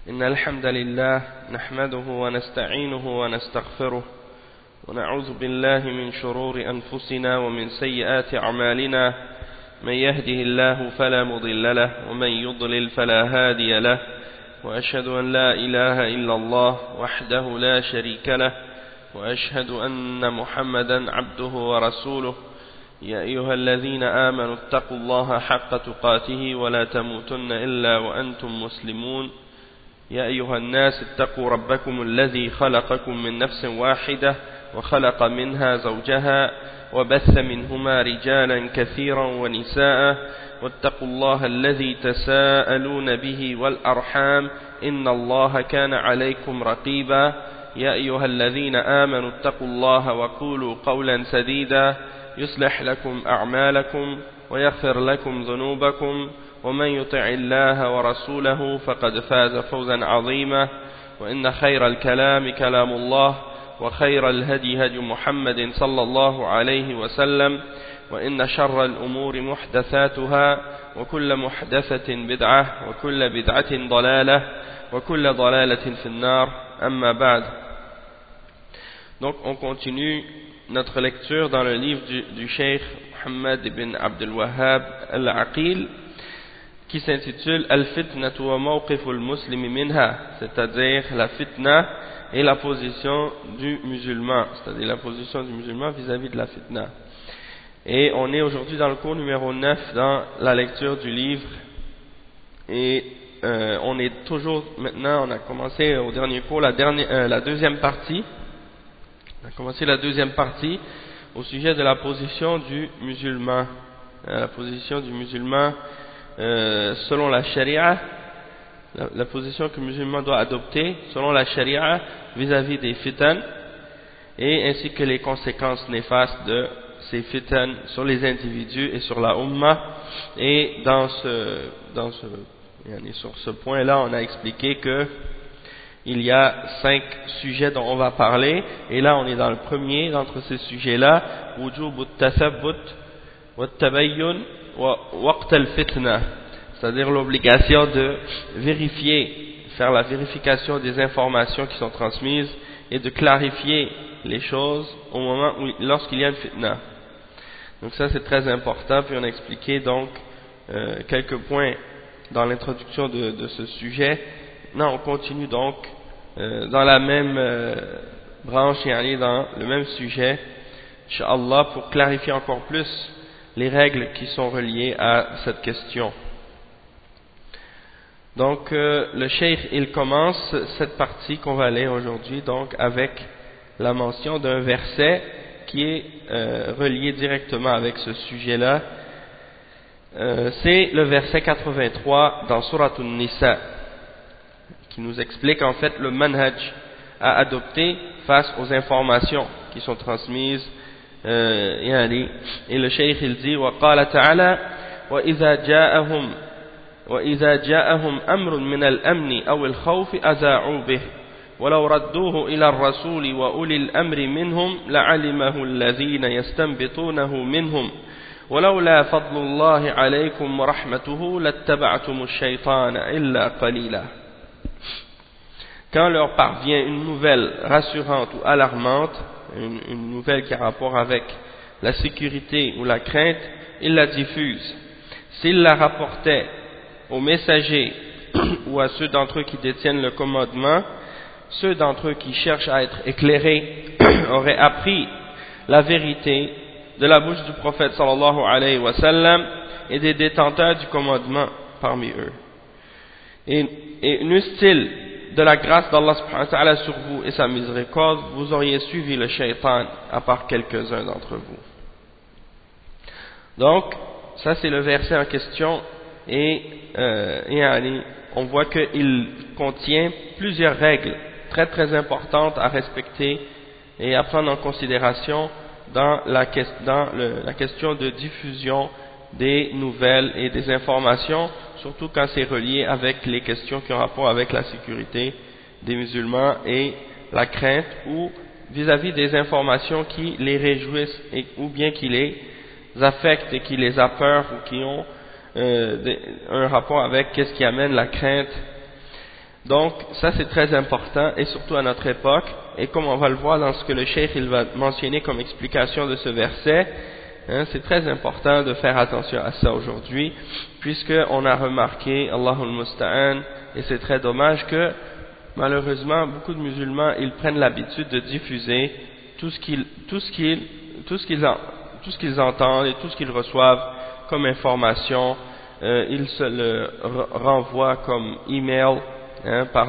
إن الحمد لله نحمده ونستعينه ونستغفره ونعوذ بالله من شرور أنفسنا ومن سيئات أعمالنا من يهده الله فلا مضل له ومن يضلل فلا هادي له وأشهد أن لا إله إلا الله وحده لا شريك له وأشهد أن محمدا عبده ورسوله يا أيها الذين آمنوا اتقوا الله حق تقاته ولا تموتن إلا وأنتم مسلمون يا أيها الناس اتقوا ربكم الذي خلقكم من نفس واحدة وخلق منها زوجها وبث منهما رجالا كثيرا ونساء واتقوا الله الذي تساءلون به والأرحام إن الله كان عليكم رقيبا يا أيها الذين آمنوا اتقوا الله وقولوا قولا سديدا يصلح لكم أعمالكم ويغفر لكم ذنوبكم ومن يطع الله ورسوله فقد فاز فوزا عظيما وإن خير الكلام كلام الله وخير الهدي هدي محمد صلى الله عليه وسلم وإن شر الأمور محدثاتها وكل محدثة بدعة وكل بدعة ضلالة وكل ضلالة في النار أما بعد. Donc on continue notre lecture dans le livre du Cheikh Muhammad ibn Abdul Wahhab al-Aqil qui s'intitule Al-Fitnatu wa mawqiful muslimi minha, c'est-à-dire la fitna et la position du musulman, c'est-à-dire la position du musulman vis-à-vis de la fitna. Et on est aujourd'hui dans le cours numéro 9 dans la lecture du livre et on est toujours maintenant, on a commencé au dernier cours la deuxième partie. On a commencé la deuxième partie au sujet de la position du musulman, la position du musulman selon la charia, la position que le musulman doit adopter selon la charia vis-à-vis des fitan et ainsi que les conséquences néfastes de ces fitan sur les individus et sur la umma. Et sur ce point-là, on a expliqué que il y a 5 sujets dont on va parler, et là on est dans le premier d'entre ces sujets-là, wujub at-tathabbut wa at-tabayyun wa waqt al-fitna, c'est-à-dire l'obligation de vérifier, faire la vérification des informations qui sont transmises et de clarifier les choses au moment où, lorsqu'il y a une fitna. Donc ça c'est très important, puis on a expliqué donc quelques points dans l'introduction de ce sujet. Non, on continue donc dans la même branche et aller dans le même sujet, Inch'Allah, pour clarifier encore plus les règles qui sont reliées à cette question. Donc le cheikh il commence cette partie qu'on va lire aujourd'hui donc avec la mention d'un verset qui est relié directement avec ce sujet-là. C'est le verset 83 dans Surat An-Nisa, qui nous explique en fait le manhaj à adopter face aux informations qui sont transmises. Et le cheikh il dit وقال تعالى وإذا جاءهم أمر من الأمن أو الخوف أذاعوا به ولو ردوه إلى الرسول وأولي الأمر منهم لعلمه الذين يستنبطونه منهم ولولا فضل الله عليكم ورحمته لاتبعتم الشيطان إلا قليلا. Quand leur parvient une nouvelle rassurante ou alarmante, une nouvelle qui a rapport avec la sécurité ou la crainte, ils la diffusent. S'ils la rapportaient aux messagers ou à ceux d'entre eux qui détiennent le commandement, ceux d'entre eux qui cherchent à être éclairés auraient appris la vérité de la bouche du prophète sallallahu alayhi wa sallam et des détenteurs du commandement parmi eux. Et n'eût-il de la grâce d'Allah subhanahu wa ta'ala sur vous et sa miséricorde, vous auriez suivi le shaitan à part quelques-uns d'entre vous. Donc, ça c'est le verset en question et on voit qu'il contient plusieurs règles très très importantes à respecter et à prendre en considération dans la question de diffusion des nouvelles et des informations, surtout quand c'est relié avec les questions qui ont rapport avec la sécurité des musulmans et la crainte, ou vis-à-vis des informations qui les réjouissent ou bien qui les affectent et qui les apeurent ou qui ont un rapport avec qu'est-ce qui amène la crainte Donc ça c'est très important, et surtout à notre époque, et comme on va le voir dans ce que le cheikh il va mentionner comme explication de ce verset, hein, c'est très important de faire attention à ça aujourd'hui, puisqu'on a remarqué, Allahul Musta'an, et c'est très dommage que malheureusement beaucoup de musulmans ils prennent l'habitude de diffuser tout ce qu'ils entendent et tout ce qu'ils reçoivent comme information, ils se le renvoient comme email, hein, par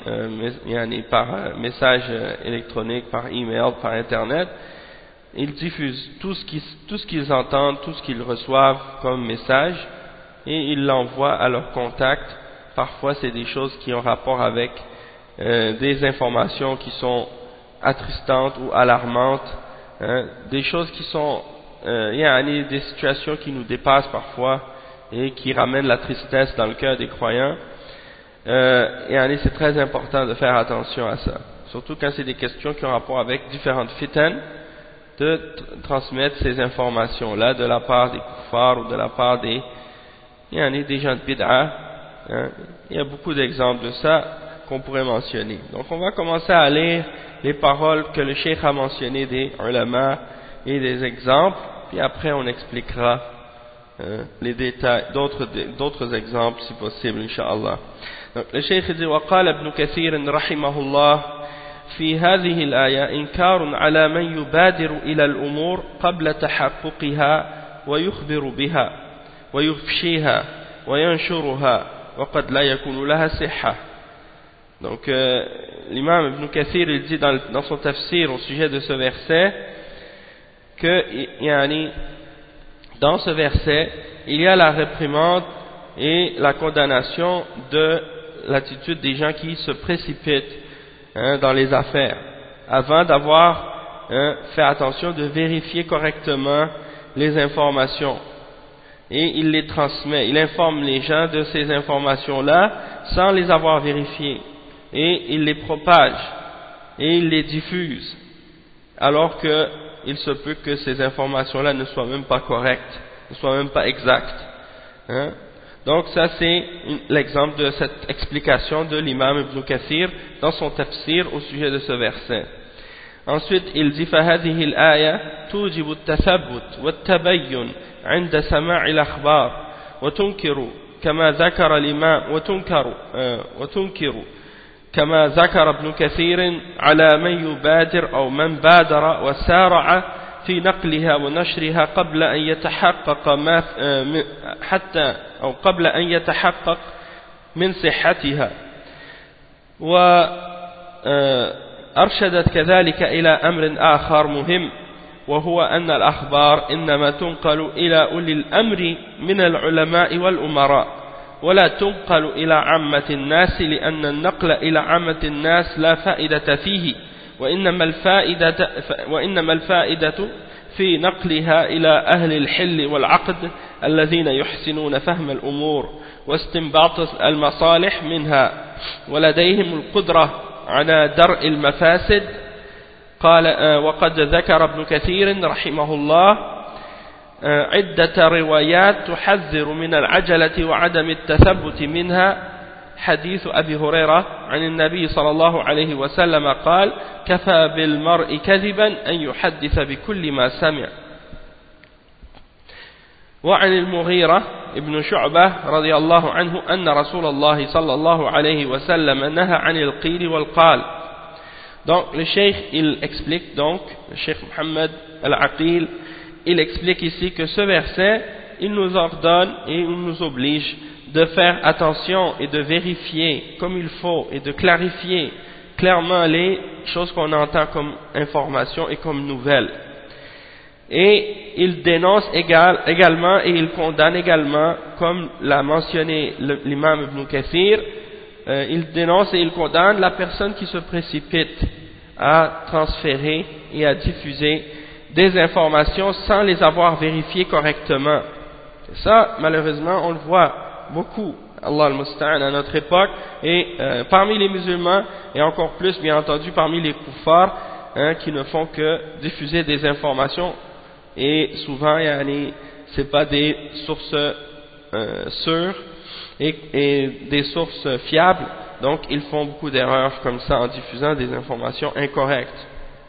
message électronique, par email, par internet. Ils diffusent tout ce qu'ils entendent, tout ce qu'ils reçoivent comme message, et ils l'envoient à leurs contacts. Parfois c'est des choses qui ont rapport avec des informations qui sont attristantes ou alarmantes, hein, des choses qui sont des situations qui nous dépassent parfois et qui ramènent la tristesse dans le cœur des croyants. C'est très important de faire attention à ça, surtout quand c'est des questions qui ont rapport avec différentes fitan, de transmettre ces informations-là de la part des kuffars ou de la part des gens de bid'a, hein. Il y a beaucoup d'exemples de ça qu'on pourrait mentionner. Donc on va commencer à lire les paroles que le cheikh a mentionnées des ulama et des exemples, puis après on expliquera les détails d'autres exemples si possible, incha'Allah. Donc le cheikh dit وقال ابن كثير رحمه الله في هذه الآية إنكار على من يبادر إلى الأمور قبل تحققها ويخبر بها ويفشيها وينشرها وقد لا يكون لها صحة. Donc l'imam Ibn Kathir il dit dans son tafsir au sujet de ce verset que dans ce verset il y a la réprimande et la condamnation de l'attitude des gens qui se précipitent, hein, dans les affaires avant d'avoir fait attention de vérifier correctement les informations, et il les transmet, il informe les gens de ces informations-là sans les avoir vérifiées, et il les propage et il les diffuse alors qu'il se peut que ces informations-là ne soient même pas correctes, ne soient même pas exactes, hein. Donc ça c'est l'exemple de cette explication de l'imam Ibn Kathir dans son tafsir au sujet de ce verset. Ensuite il dit فهذه الآية توجب التثبت والتبين عند سماع الأخبار وتنكر كما ذكر الإمام وتنكر كما ذكر ابن كثير على من يبادر أو من بادر وسارع في نقلها ونشرها قبل أن يتحقق من صحتها، وأرشدت كذلك إلى أمر آخر مهم، وهو أن الأخبار إنما تنقل إلى أولي الأمر من العلماء والأمراء ولا تنقل إلى عامة الناس، لأن النقل إلى عامة الناس لا فائدة فيه، وإنما الفائدة في نقلها إلى أهل الحل والعقد الذين يحسنون فهم الأمور واستنباط المصالح منها ولديهم القدرة على درء المفاسد. قال وقد ذكر ابن كثير رحمه الله عدة روايات تحذر من العجلة وعدم التثبت منها. حديث أبي هريرة عن النبي صلى الله عليه وسلم قال كفى بالمرء كذبا أن يحدث بكل ما سمع. وعن المغيرة ابن شعبة رضي الله عنه أن رسول الله صلى الله عليه وسلم نهى عن القيل والقال. Donc le cheikh il explique, donc le cheikh Muhammad al-Aqil il explique ici que ce verset il nous ordonne et il nous oblige de faire attention et de vérifier comme il faut et de clarifier clairement les choses qu'on entend comme information et comme nouvelles. Et il dénonce également et il condamne également, comme l'a mentionné l'imam Ibn Kathir, il dénonce et il condamne la personne qui se précipite à transférer et à diffuser des informations sans les avoir vérifiées correctement. Et ça, malheureusement, on le voit beaucoup, Allah al-Musta'an, à notre époque, et parmi les musulmans, et encore plus, bien entendu, parmi les kuffars, hein, qui ne font que diffuser des informations, et souvent, c'est pas des sources sûres et des sources fiables, Donc ils font beaucoup d'erreurs comme ça en diffusant des informations incorrectes.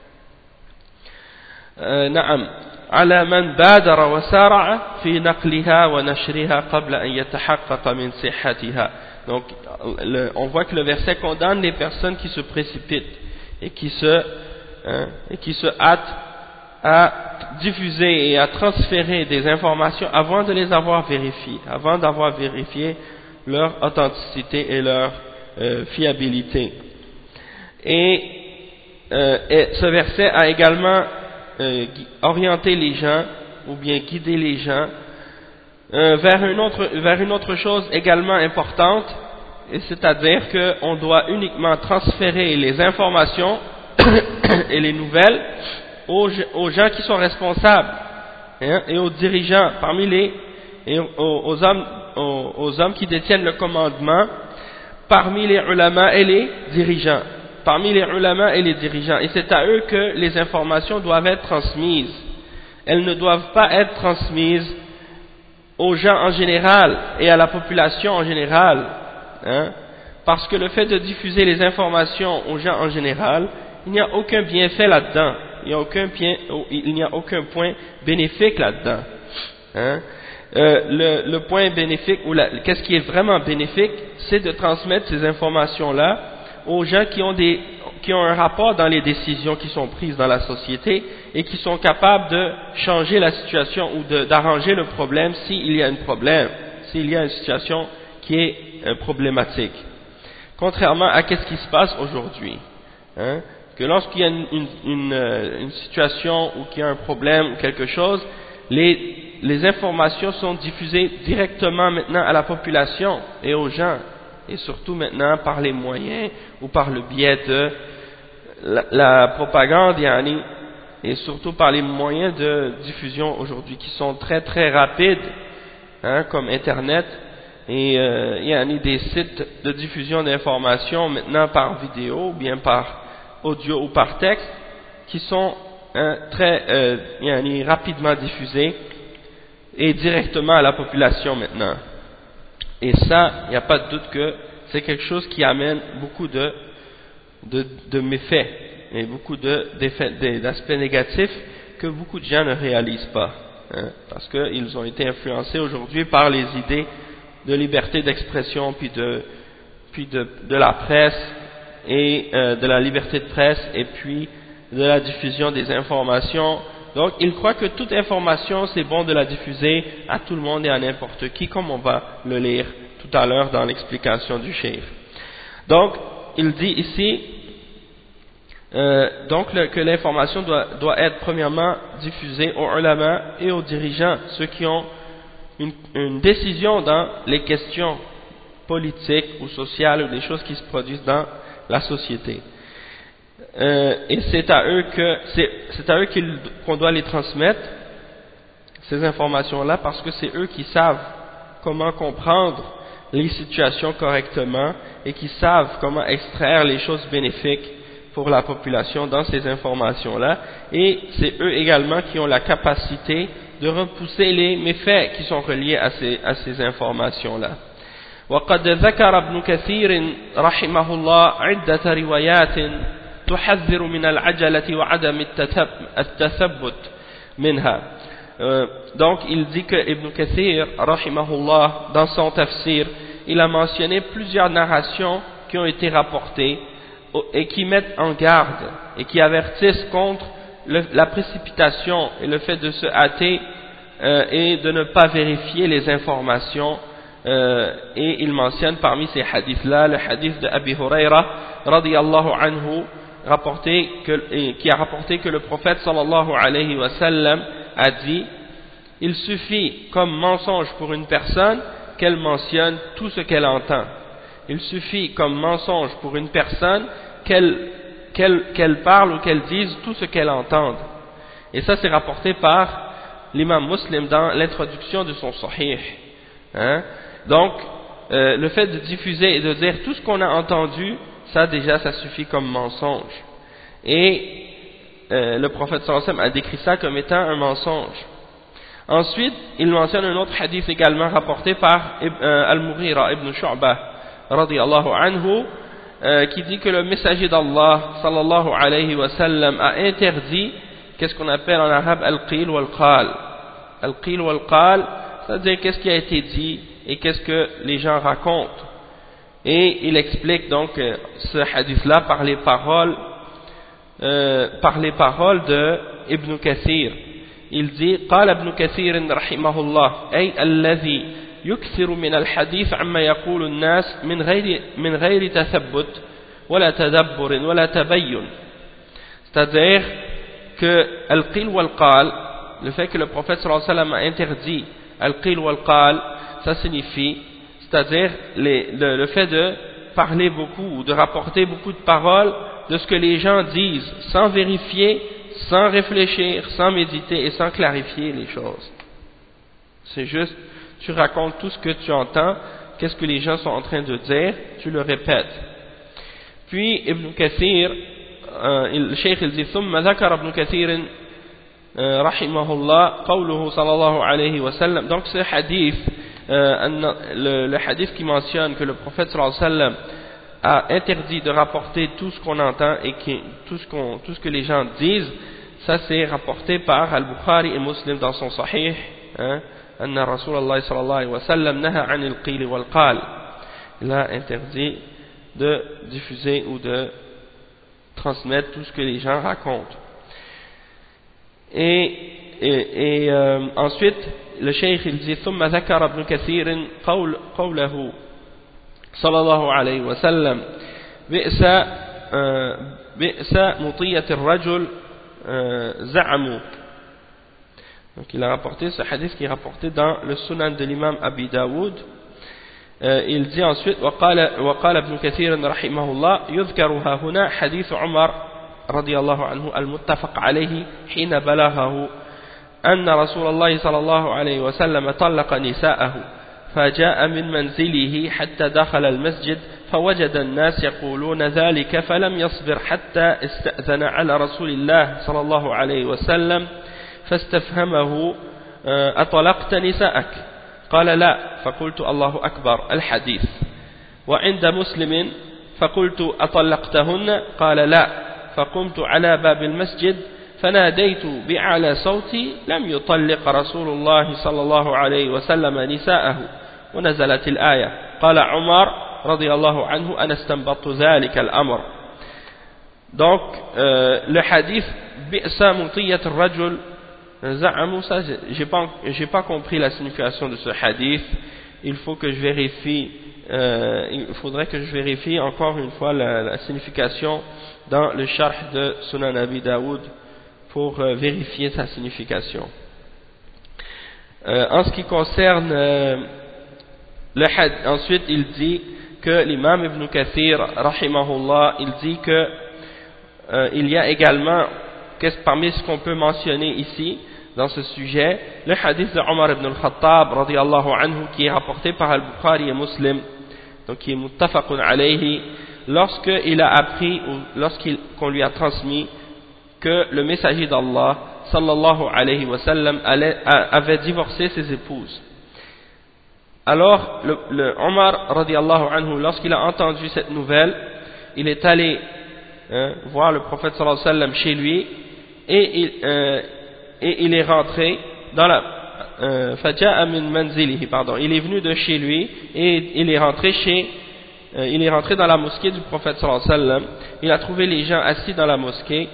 نعم على من بادر وسارع في نقلها ونشرها قبل أن يتحقق من صحتها. Donc on voit que le verset condamne les personnes qui se précipitent et qui se hâtent à diffuser et à transférer des informations avant de les avoir vérifiées, avant d'avoir vérifié leur authenticité et leur fiabilité. Et ce verset a également orienté les gens, ou bien guidé les gens, vers une autre chose également importante, et c'est-à-dire qu'on doit uniquement transférer les informations et les nouvelles aux gens qui sont responsables, hein, et aux dirigeants, aux hommes qui détiennent le commandement, parmi les ulama et les dirigeants. Et c'est à eux que les informations doivent être transmises. Elles ne doivent pas être transmises aux gens en général et à la population en général, hein, parce que le fait de diffuser les informations aux gens en général, il n'y a aucun bienfait là-dedans, il n'y a aucun point bénéfique là-dedans, hein. Le point bénéfique, ou qu'est-ce qui est vraiment bénéfique, c'est de transmettre ces informations-là aux gens qui ont un rapport dans les décisions qui sont prises dans la société et qui sont capables de changer la situation ou d'arranger le problème s'il y a une situation qui est problématique. Contrairement à ce qui se passe aujourd'hui, hein, que lorsqu'il y a une situation ou qu'il y a un problème ou quelque chose, les informations sont diffusées directement maintenant à la population et aux gens, et surtout maintenant par les moyens ou par le biais de la propagande, et surtout par les moyens de diffusion aujourd'hui qui sont très très rapides, hein, comme Internet, et il y a des sites de diffusion d'informations maintenant par vidéo ou bien par audio ou par texte qui sont très rapidement diffusés et directement à la population maintenant. Et ça, il n'y a pas de doute que c'est quelque chose qui amène beaucoup de méfaits et beaucoup d'aspects négatifs que beaucoup de gens ne réalisent pas, hein, parce qu'ils ont été influencés aujourd'hui par les idées de liberté d'expression puis de la presse et de la liberté de presse et puis de la diffusion des informations. Donc ils croient que toute information c'est bon de la diffuser à tout le monde et à n'importe qui, comme on va le lire tout à l'heure dans l'explication du cheikh. Donc il dit ici que l'information doit être premièrement diffusée aux ulama et aux dirigeants, ceux qui ont une décision dans les questions politiques ou sociales ou des choses qui se produisent dans la société. Et c'est à eux qu'on doit les transmettre, ces informations-là, parce que c'est eux qui savent comment comprendre les situations correctement et qui savent comment extraire les choses bénéfiques pour la population dans ces informations-là, et c'est eux également qui ont la capacité de repousser les méfaits qui sont reliés à ces informations-là. وقد ذكر ابن كثير رحمه الله عدة روايات تحذر من العجلة وعدم التثبت منها. Donc il dit que Ibn Kathir rahimahullah, dans son tafsir, il a mentionné plusieurs narrations qui ont été rapportées et qui mettent en garde et qui avertissent contre la précipitation et le fait de se hâter et de ne pas vérifier les informations. Et il mentionne parmi ces hadiths-là le hadith de Abi Huraira radiyallahu anhu, qui a rapporté que le prophète sallallahu alayhi wa sallam a dit: il suffit comme mensonge pour une personne qu'elle mentionne tout ce qu'elle entend. Il suffit comme mensonge pour une personne qu'elle parle ou qu'elle dise tout ce qu'elle entende. Et ça c'est rapporté par l'imam Muslim dans l'introduction de son Sahih, hein? Donc le fait de diffuser et de dire tout ce qu'on a entendu, ça déjà ça suffit comme mensonge. Et le prophète sallallahu alayhi wa sallam a décrit ça comme étant un mensonge. Ensuite il mentionne un autre hadith également rapporté par Al-Mughira ibn Shu'bah radiyallahu anhu, qui dit que le messager d'Allah sallallahu alayhi wa sallam a interdit qu'est-ce qu'on appelle en arabe al-qil wal-qal. Al-qil wal-qal, c'est-à-dire qu'est-ce qui a été dit et qu'est-ce que les gens racontent. Et il explique donc ce hadith-là par les paroles de Ibn Kathir. Il dit قال ابن كثير رحمه الله أي الذي يكثر من الحديث عما يقول الناس من غير تثبت ولا تدبر ولا تبين. C'est-à-dire que al-qil wal-qal, le fait que le prophète sallallahu alayhi wa sallam a interdit al-qil wal-qal, ça signifie, c'est-à-dire le fait de parler beaucoup ou de rapporter beaucoup de paroles de ce que les gens disent sans vérifier, sans réfléchir, sans méditer et sans clarifier les choses. C'est juste, tu racontes tout ce que tu entends, qu'est-ce que les gens sont en train de dire, tu le répètes. Puis Ibn Kathir, le cheikh il dit ثم ذكر ابن كثير رحمه الله قوله صلى الله عليه وسلم. Donc ce hadith, le hadith qui mentionne que le prophète sallallahu alayhi wa sallam a interdit de rapporter tout ce qu'on entend et tout ce que les gens disent, ça c'est rapporté par Al-Bukhari et Muslim dans son Sahih, أن رسول الله صلى الله عليه وسلم نهى عن القيل والقال. Il a interdit de diffuser ou de transmettre tout ce que les gens racontent. Et ensuite le cheikh il dit ثم ذكر ابن كثير قوله صلى الله عليه وسلم بئس مطية الرجل زعموا. Donc il a rapporté ce hadith qui est rapporté dans le Sunan de l'imam Abi Daoud. Il dit ensuite وقال ابن كثير رحمه الله يذكر ها هنا حديث عمر رضي الله عنه المتفق عليه حين بلغه أن رسول الله صلى الله عليه وسلم طلق نساءه فجاء من منزله حتى دخل المسجد فوجد الناس يقولون ذلك فلم يصبر حتى استأذن على رسول الله صلى الله عليه وسلم فاستفهمه أطلقت نساءك؟ قال لا، فقلت الله أكبر الحديث. وعند مسلم فقلت أطلقتهن؟ قال لا، فقمت على باب المسجد فناديت بأعلى صوتي لم يطلق رسول الله صلى الله عليه وسلم نساءه، ونزلت الآية قال عمر رضي الله عنه أنا استنبطت ذلك الأمر. Donc le hadith bi'sa mutiyat ar-rajul za'amu, ça j'ai pas compris la signification de ce hadith. Il faut que je vérifie, il faudrait que je vérifie encore une fois la signification dans le sharh de Sunan Abi Daoud pour vérifier sa signification. En ce qui concerne le hadith, ensuite il dit que l'imam Ibn Kathir rahimahullah, il dit que il y a également, parmi ce qu'on peut mentionner ici dans ce sujet, le hadith de Omar ibn al-Khattab radiyallahu anhu qui est rapporté par Al-Bukhari et Muslim, donc qui est muttafaqun alayhi, lorsqu'il a appris ou qu'on lui a transmis que le messager d'Allah sallallahu alayhi wa sallam avait divorcé ses épouses. Alors le Omar radiyallahu anhu, lorsqu'il a entendu cette nouvelle, il est allé voir le prophète sallallahu alayhi wa sallam chez lui et il est rentré dans la faja'a min manzilihi, pardon, il est venu de chez lui et il est rentré dans la mosquée du prophète sallallahu alayhi wa sallam. Il a trouvé les gens assis dans la mosquée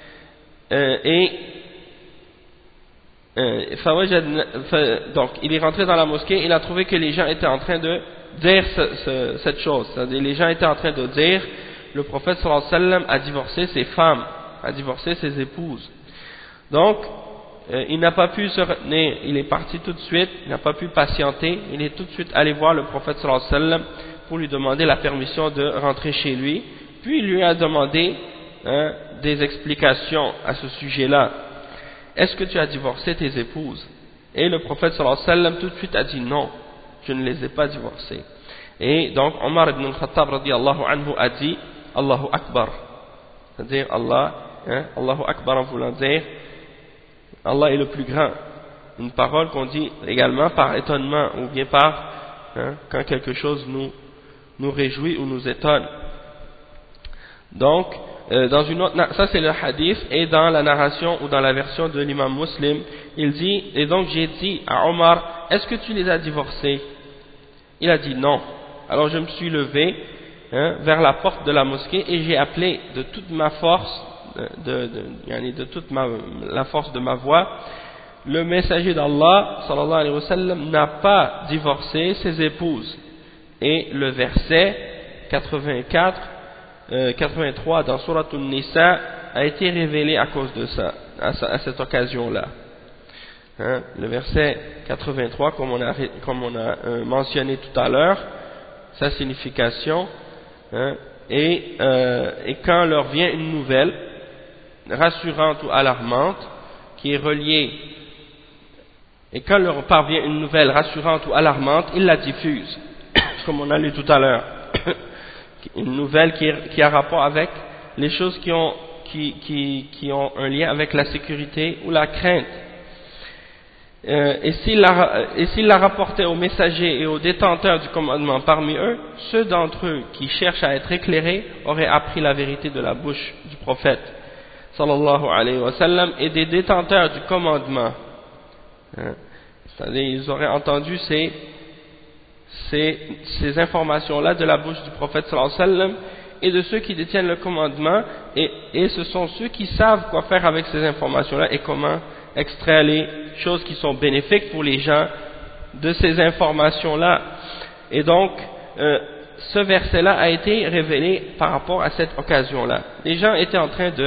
donc il est rentré dans la mosquée, il a trouvé que les gens étaient en train de dire cette chose, c'est-à-dire les gens étaient en train de dire le prophète sallallahu alayhi wa sallam a divorcé ses femmes, a divorcé ses épouses. Donc il n'a pas pu se retenir, il est parti tout de suite, il n'a pas pu patienter, il est tout de suite allé voir le prophète sallallahu alayhi wa sallam pour lui demander la permission de rentrer chez lui. Puis il lui a demandé des explications à ce sujet-là. Est-ce que tu as divorcé tes épouses? Et le prophète sallallahu alayhi wa sallam tout de suite a dit non, je ne les ai pas divorcées. Et donc Omar ibn al-Khattab radiyallahu anhu a dit Allahu Akbar, c'est-à-dire Allahu Akbar en voulant dire Allah est le plus grand. Une parole qu'on dit également par étonnement ou bien par quand quelque chose nous réjouit ou nous étonne. Donc, dans une autre, ça c'est le hadith, et dans la narration ou dans la version de l'imam Muslim, il dit, et donc j'ai dit à Omar, est-ce que tu les as divorcés? Il a dit non. Alors je me suis levé vers la porte de la mosquée et j'ai appelé de toute ma force, de toute la force de ma voix, le messager d'Allah, sallallahu alayhi wa sallam, n'a pas divorcé ses épouses. Et le verset 83 dans Surat An-Nisa a été révélé à cause de ça, à cette occasion-là. Le verset 83, comme on a mentionné tout à l'heure, sa signification, et quand leur vient une nouvelle rassurante ou alarmante qui est reliée, et quand leur parvient une nouvelle rassurante ou alarmante, ils la diffusent, comme on a lu tout à l'heure. Une nouvelle qui a rapport avec les choses qui ont un lien avec la sécurité ou la crainte. Et s'il l'a rapporté aux messagers et aux détenteurs du commandement parmi eux, ceux d'entre eux qui cherchent à être éclairés auraient appris la vérité de la bouche du prophète sallallahu alayhi wa sallam et des détenteurs du commandement. C'est-à-dire, ils auraient entendu ces informations-là de la bouche du prophète sallallahu alayhi wa sallam et de ceux qui détiennent le commandement, et ce sont ceux qui savent quoi faire avec ces informations-là et comment extraire les choses qui sont bénéfiques pour les gens de ces informations-là. Et donc, ce verset-là a été révélé par rapport à cette occasion-là. Les gens étaient en train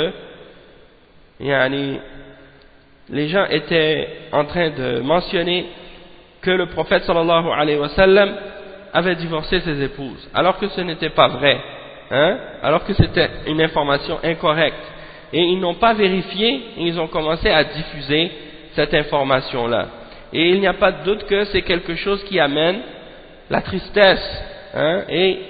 de mentionner que le prophète sallallahu alayhi wa sallam avait divorcé ses épouses, alors que ce n'était pas vrai, alors que c'était une information incorrecte. Et ils n'ont pas vérifié, et ils ont commencé à diffuser cette information-là. Et il n'y a pas de doute que c'est quelque chose qui amène la tristesse, et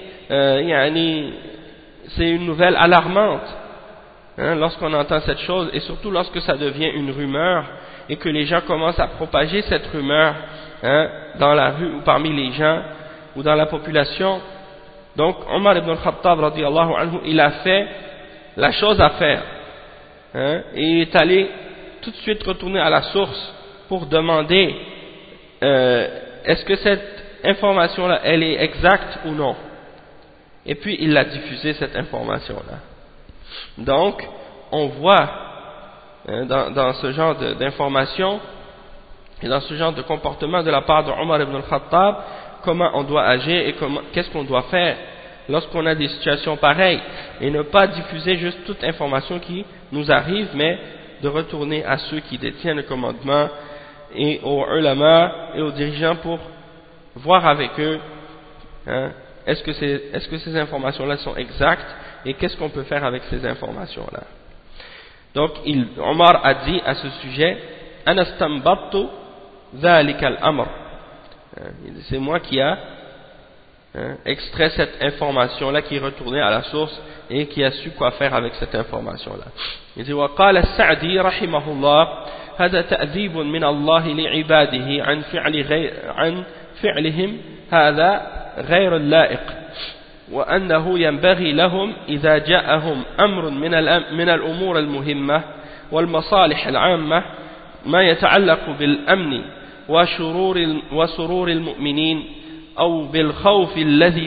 c'est une nouvelle alarmante, lorsqu'on entend cette chose, et surtout lorsque ça devient une rumeur, et que les gens commencent à propager cette rumeur dans la rue ou parmi les gens ou dans la population. Donc Omar ibn al-Khattab radiyallahu anhu, il a fait la chose à faire, et il est allé tout de suite retourner à la source pour demander est-ce que cette information-là elle est exacte ou non, et puis il a diffusé cette information-là. Donc on voit dans ce genre d'information et dans ce genre de comportement de la part de Omar ibn al-Khattab, comment on doit agir et qu'est-ce qu'on doit faire lorsqu'on a des situations pareilles, et ne pas diffuser juste toute information qui nous arrive, mais de retourner à ceux qui détiennent le commandement et aux ulama et aux dirigeants pour voir avec eux est-ce que ces informations-là sont exactes et qu'est-ce qu'on peut faire avec ces informations-là. Donc Omar a dit à ce sujet, Ana stambattu dhalika al-amr, c'est moi qui a extrait cette information-là, qui est retourné à la source et qui a su quoi faire avec cette information-là. Il dit وقال السعدي رحمه الله هذا تأديب من الله لعباده عن فعلهم هذا غير اللائق، وأنه ينبغي لهم إذا جاءهم أمر من الأمور المهمة والمصالح العامة ما يتعلق بالأمن وسرور المؤمنين أو بالخوف الذي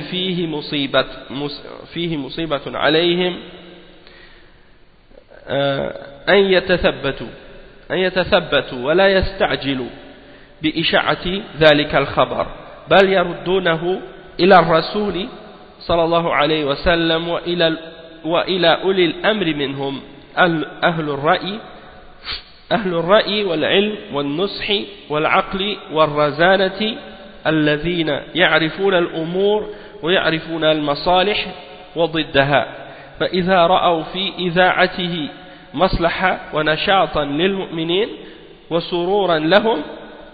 فيه مصيبة عليهم أن يتثبتوا ولا يستعجلوا بإشاعة ذلك الخبر، بل يردونه إلى الرسول صلى الله عليه وسلم وإلى أولي الأمر منهم أهل الرأي والعلم والنصح والعقل والرزانة الذين يعرفون الأمور ويعرفون المصالح وضدها، فإذا رأوا في إذاعته مصلحة ونشاطا للمؤمنين وسرورا لهم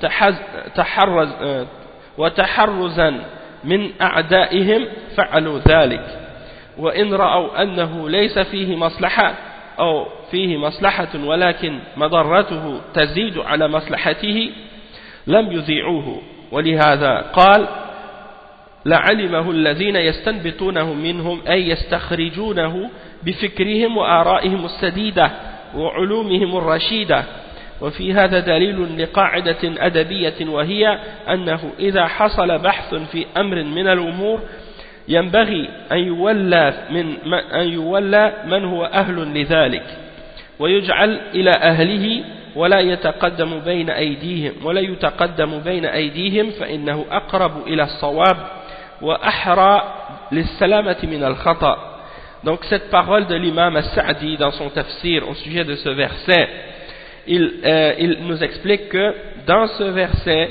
وتحرزا من أعدائهم فعلوا ذلك، وإن رأوا أنه ليس فيه مصلحة أو فيه مصلحة ولكن مضرته تزيد على مصلحته لم يذيعوه. ولهذا قال لعلمه الذين يستنبطونه منهم أي يستخرجونه بفكرهم وآرائهم السديدة وعلومهم الرشيدة. وفي هذا دليل لقاعدة أدبية، وهي أنه إذا حصل بحث في أمر من الأمور ينبغي أن يولى من هو أهل لذلك ويجعل إلى أهله ولا يتقدم بين أيديهم فإنه أقرب إلى الصواب وأحرى للسلامة من الخطأ. Donc cette parole de l'imam As-Sa'di dans son tafsir au sujet de ce verset, il nous explique que dans ce verset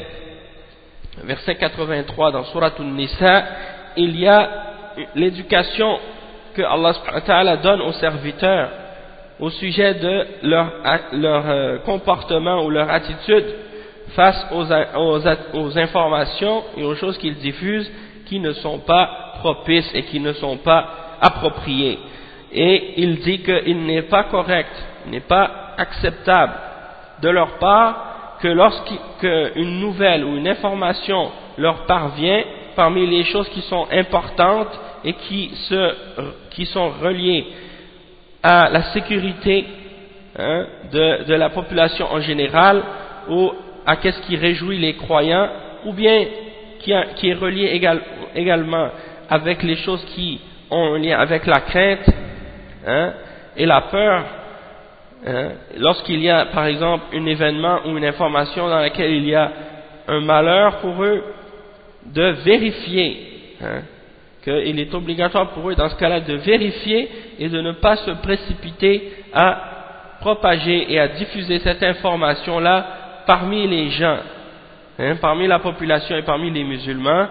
83 dans Surat An-Nisa, il y a l'éducation que Allah subhanahu wa ta'ala donne aux serviteurs au sujet de leur comportement ou leur attitude face aux informations et aux choses qu'ils diffusent qui ne sont pas propices et qui ne sont pas appropriées. Et il dit qu'il n'est pas correct, il n'est pas acceptable de leur part que lorsqu'une nouvelle ou une information leur parvient, parmi les choses qui sont importantes et qui sont reliées à la sécurité de la population en général, ou à qu'est-ce qui réjouit les croyants, ou bien qui est relié également avec les choses qui ont un lien avec la crainte et la peur. Lorsqu'il y a par exemple un événement ou une information dans laquelle il y a un malheur pour eux, de vérifier, qu'il est obligatoire pour eux dans ce cas-là de vérifier et de ne pas se précipiter à propager et à diffuser cette information-là parmi les gens, parmi la population et parmi les musulmans.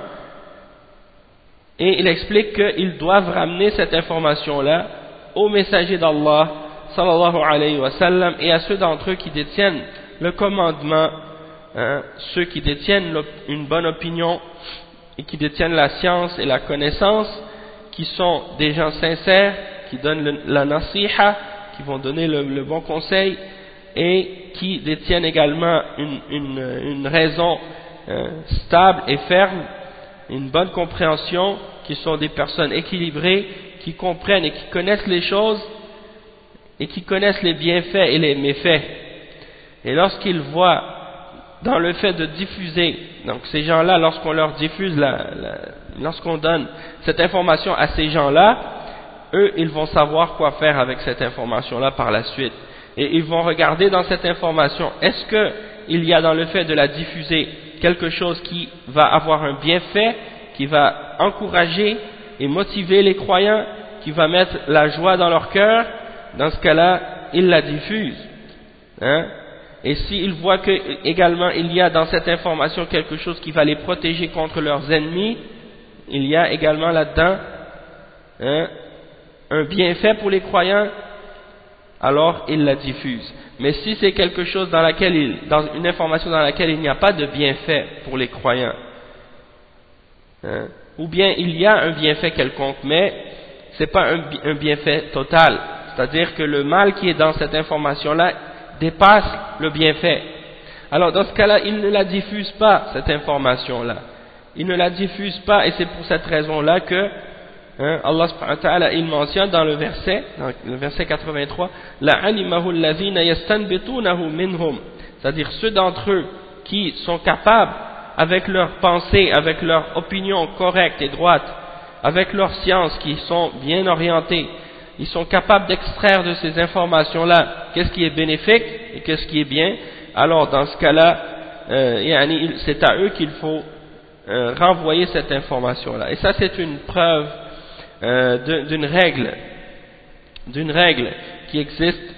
Et il explique qu'ils doivent ramener cette information-là aux messagers d'Allah sallallahu alayhi wa sallam et à ceux d'entre eux qui détiennent le commandement, ceux qui détiennent une bonne opinion et qui détiennent la science et la connaissance, qui sont des gens sincères, qui donnent la nasiha, qui vont donner le bon conseil et qui détiennent également une raison stable et ferme, une bonne compréhension, qui sont des personnes équilibrées, qui comprennent et qui connaissent les choses et qui connaissent les bienfaits et les méfaits. Et lorsqu'ils voient dans le fait de diffuser, donc ces gens-là, lorsqu'on leur diffuse, lorsqu'on donne cette information à ces gens-là, eux, ils vont savoir quoi faire avec cette information-là par la suite. Et ils vont regarder dans cette information, est-ce qu'il y a dans le fait de la diffuser quelque chose qui va avoir un bienfait, qui va encourager et motiver les croyants, qui va mettre la joie dans leur cœur. Dans ce cas-là, ils la diffusent. Et s'ils voient que également il y a dans cette information quelque chose qui va les protéger contre leurs ennemis, il y a également là-dedans un bienfait pour les croyants, alors ils la diffusent. Mais si c'est quelque chose dans une information dans laquelle il n'y a pas de bienfait pour les croyants, ou bien il y a un bienfait quelconque, mais c'est pas un bienfait total, c'est-à-dire que le mal qui est dans cette information-là dépasse le bienfait. Alors dans ce cas-là, il ne la diffuse pas, cette information-là. Il ne la diffuse pas, et c'est pour cette raison-là que Allah subhanahu wa ta'ala, il mentionne dans le verset 83, لَعَلِمَهُ الَّذِينَ يَسْتَنْبِطُونَهُ مِنْهُمْ, c'est-à-dire ceux d'entre eux qui sont capables, avec leur pensée, avec leur opinion correcte et droite, avec leurs sciences qui sont bien orientées, ils sont capables d'extraire de ces informations-là qu'est-ce qui est bénéfique et qu'est-ce qui est bien. Alors dans ce cas-là, c'est à eux qu'il faut renvoyer cette information-là. Et ça, c'est une preuve d'une règle qui existe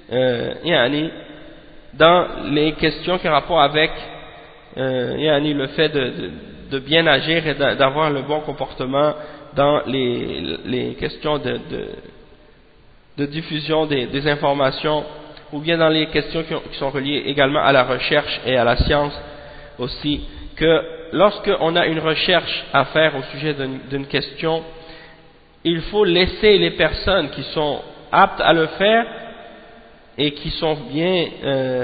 dans les questions qui ont rapport avec le fait de bien agir et d'avoir le bon comportement dans les questions de diffusion des informations, ou bien dans les questions qui sont reliées également à la recherche et à la science aussi, que lorsqu'on a une recherche à faire au sujet d'une question, il faut laisser les personnes qui sont aptes à le faire et qui sont bien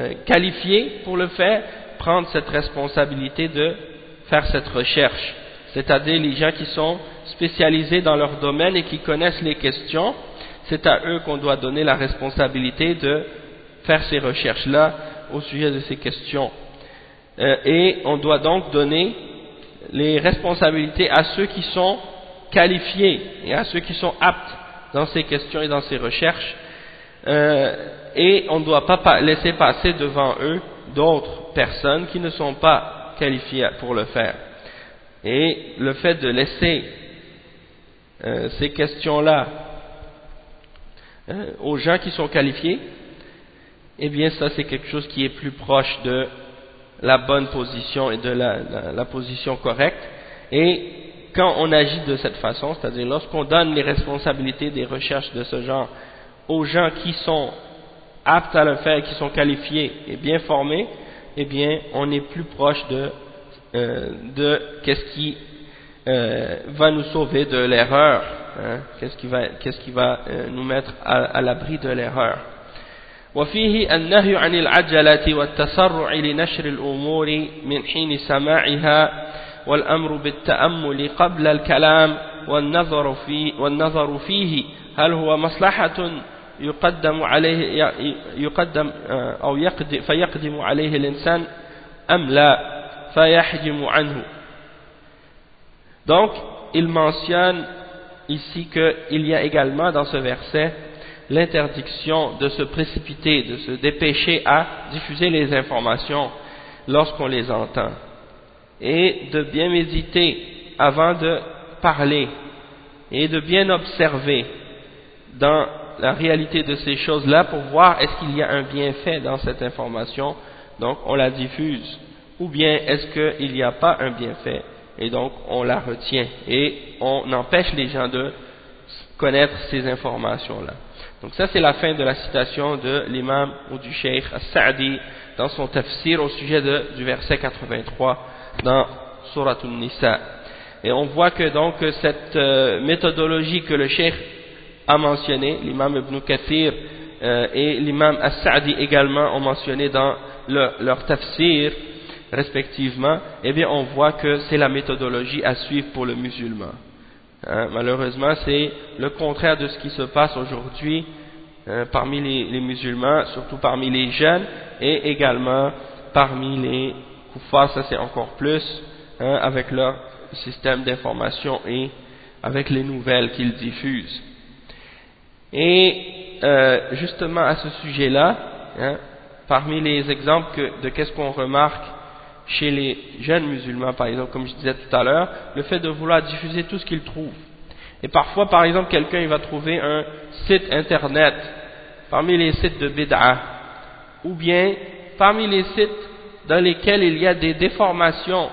qualifiées pour le faire, prendre cette responsabilité de faire cette recherche. c'est-à-dire les gens qui sont spécialisés dans leur domaine et qui connaissent les questions, c'est à eux qu'on doit donner la responsabilité de faire ces recherches-là au sujet de ces questions. Et on doit donc donner les responsabilités à ceux qui sont qualifiés et à ceux qui sont aptes dans ces questions et dans ces recherches, et on ne doit pas laisser passer devant eux d'autres personnes qui ne sont pas qualifiées pour le faire. Et le fait de laisser ces questions-là aux gens qui sont qualifiés, eh bien ça c'est quelque chose qui est plus proche de la bonne position et de la position correcte. Et quand on agit de cette façon, c'est-à-dire lorsqu'on donne les responsabilités des recherches de ce genre aux gens qui sont aptes à le faire, qui sont qualifiés et bien formés, eh bien on est plus proche de qu'est-ce qui va nous sauver de l'erreur, hein, qu'est-ce qui va nous mettre à l'abri de l'erreur. وفيه النهي عن العجلة والتسرع لنشر الأمور من حين سماعها والأمر بالتأمل قبل الكلام والنظر فيه هل هو مصلحة يقدم فيقدم عليه الإنسان أم لا فيحجم عنه. Donc il mentionne ici qu'il y a également dans ce verset l'interdiction de se précipiter, de se dépêcher à diffuser les informations lorsqu'on les entend, et de bien méditer avant de parler, et de bien observer dans la réalité de ces choses-là pour voir est-ce qu'il y a un bienfait dans cette information, donc on la diffuse, ou bien est-ce qu'il n'y a pas un bienfait, et donc on la retient, et on empêche les gens de connaître ces informations-là. Donc ça c'est la fin de la citation de l'imam ou du cheikh As-Sa'di dans son tafsir au sujet du verset 83 dans Surat An-Nisa. Et on voit que donc cette méthodologie que le cheikh a mentionnée, l'imam Ibn Kathir et l'imam As-Sa'di également ont mentionné dans leur tafsir respectivement, eh bien on voit que c'est la méthodologie à suivre pour le musulman. Hein, malheureusement, c'est le contraire de ce qui se passe aujourd'hui parmi les musulmans, surtout parmi les jeunes, et également parmi les kuffars, ça c'est encore plus, hein, avec leur système d'information et avec les nouvelles qu'ils diffusent. Et justement à ce sujet-là, hein, parmi les exemples de qu'est-ce qu'on remarque chez les jeunes musulmans, par exemple, comme je disais tout à l'heure, le fait de vouloir diffuser tout ce qu'ils trouvent. Et parfois, par exemple, quelqu'un il va trouver un site internet parmi les sites de bid'a, ou bien parmi les sites dans lesquels il y a des déformations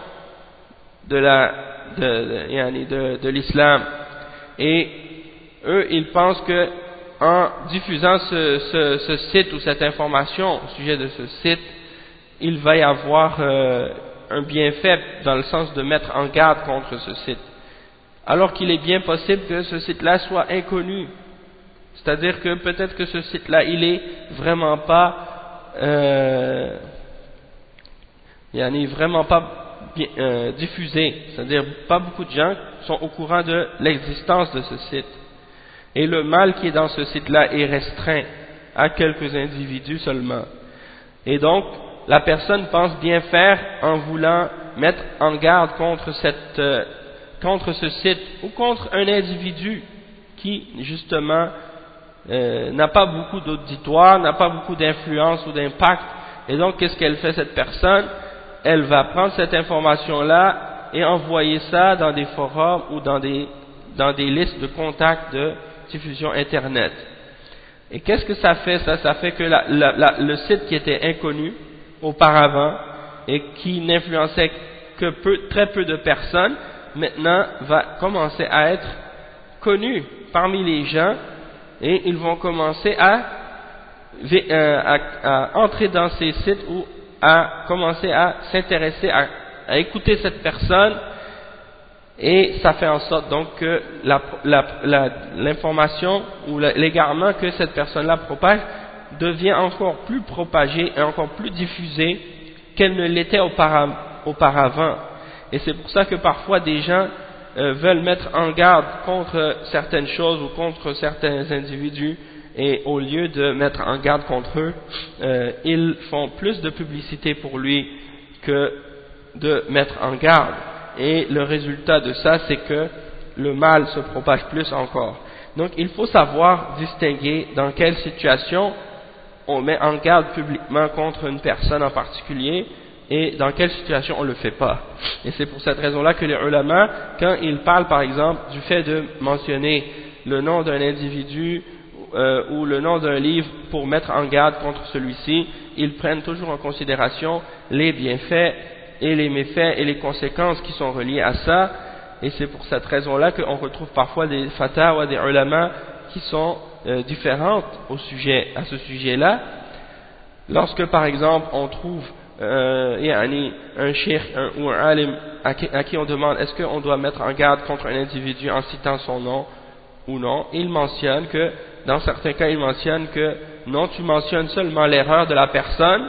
de l'islam. Et eux, ils pensent que en diffusant ce site ou cette information au sujet de ce site, il va y avoir un bienfait dans le sens de mettre en garde contre ce site, alors qu'il est bien possible que ce site-là soit inconnu, c'est-à-dire que peut-être que ce site-là il est vraiment pas diffusé, c'est-à-dire pas beaucoup de gens sont au courant de l'existence de ce site, et le mal qui est dans ce site-là est restreint à quelques individus seulement, et donc la personne pense bien faire en voulant mettre en garde contre ce site ou contre un individu qui justement n'a pas beaucoup d'auditoire, n'a pas beaucoup d'influence ou d'impact. Et donc qu'est-ce qu'elle fait cette personne? Elle va prendre cette information-là et envoyer ça dans des forums ou dans des listes de contacts de diffusion internet. Et qu'est-ce que ça fait? Ça fait que le site qui était inconnu auparavant et qui n'influençait que très peu de personnes, maintenant va commencer à être connu parmi les gens, et ils vont commencer à entrer dans ces sites ou à commencer à s'intéresser à écouter cette personne, et ça fait en sorte donc que l'information ou l'égarement que cette personne-là propage devient encore plus propagée et encore plus diffusée qu'elle ne l'était auparavant. Et c'est pour ça que parfois des gens veulent mettre en garde contre certaines choses ou contre certains individus, et au lieu de mettre en garde contre eux, ils font plus de publicité pour lui que de mettre en garde. Et le résultat de ça, c'est que le mal se propage plus encore. Donc il faut savoir distinguer dans quelle situation on met en garde publiquement contre une personne en particulier et dans quelle situation on ne le fait pas. Et c'est pour cette raison-là que les ulama, quand ils parlent par exemple du fait de mentionner le nom d'un individu ou le nom d'un livre pour mettre en garde contre celui-ci, ils prennent toujours en considération les bienfaits et les méfaits et les conséquences qui sont reliées à ça. Et c'est pour cette raison-là qu'on retrouve parfois des fatawa, des ulama qui sont différentes à ce sujet-là. Lorsque par exemple on trouve un cheikh ou un alim à qui on demande est-ce qu'on doit mettre en garde contre un individu en citant son nom ou non, il mentionne que, dans certains cas il mentionne que non, tu mentionnes seulement l'erreur de la personne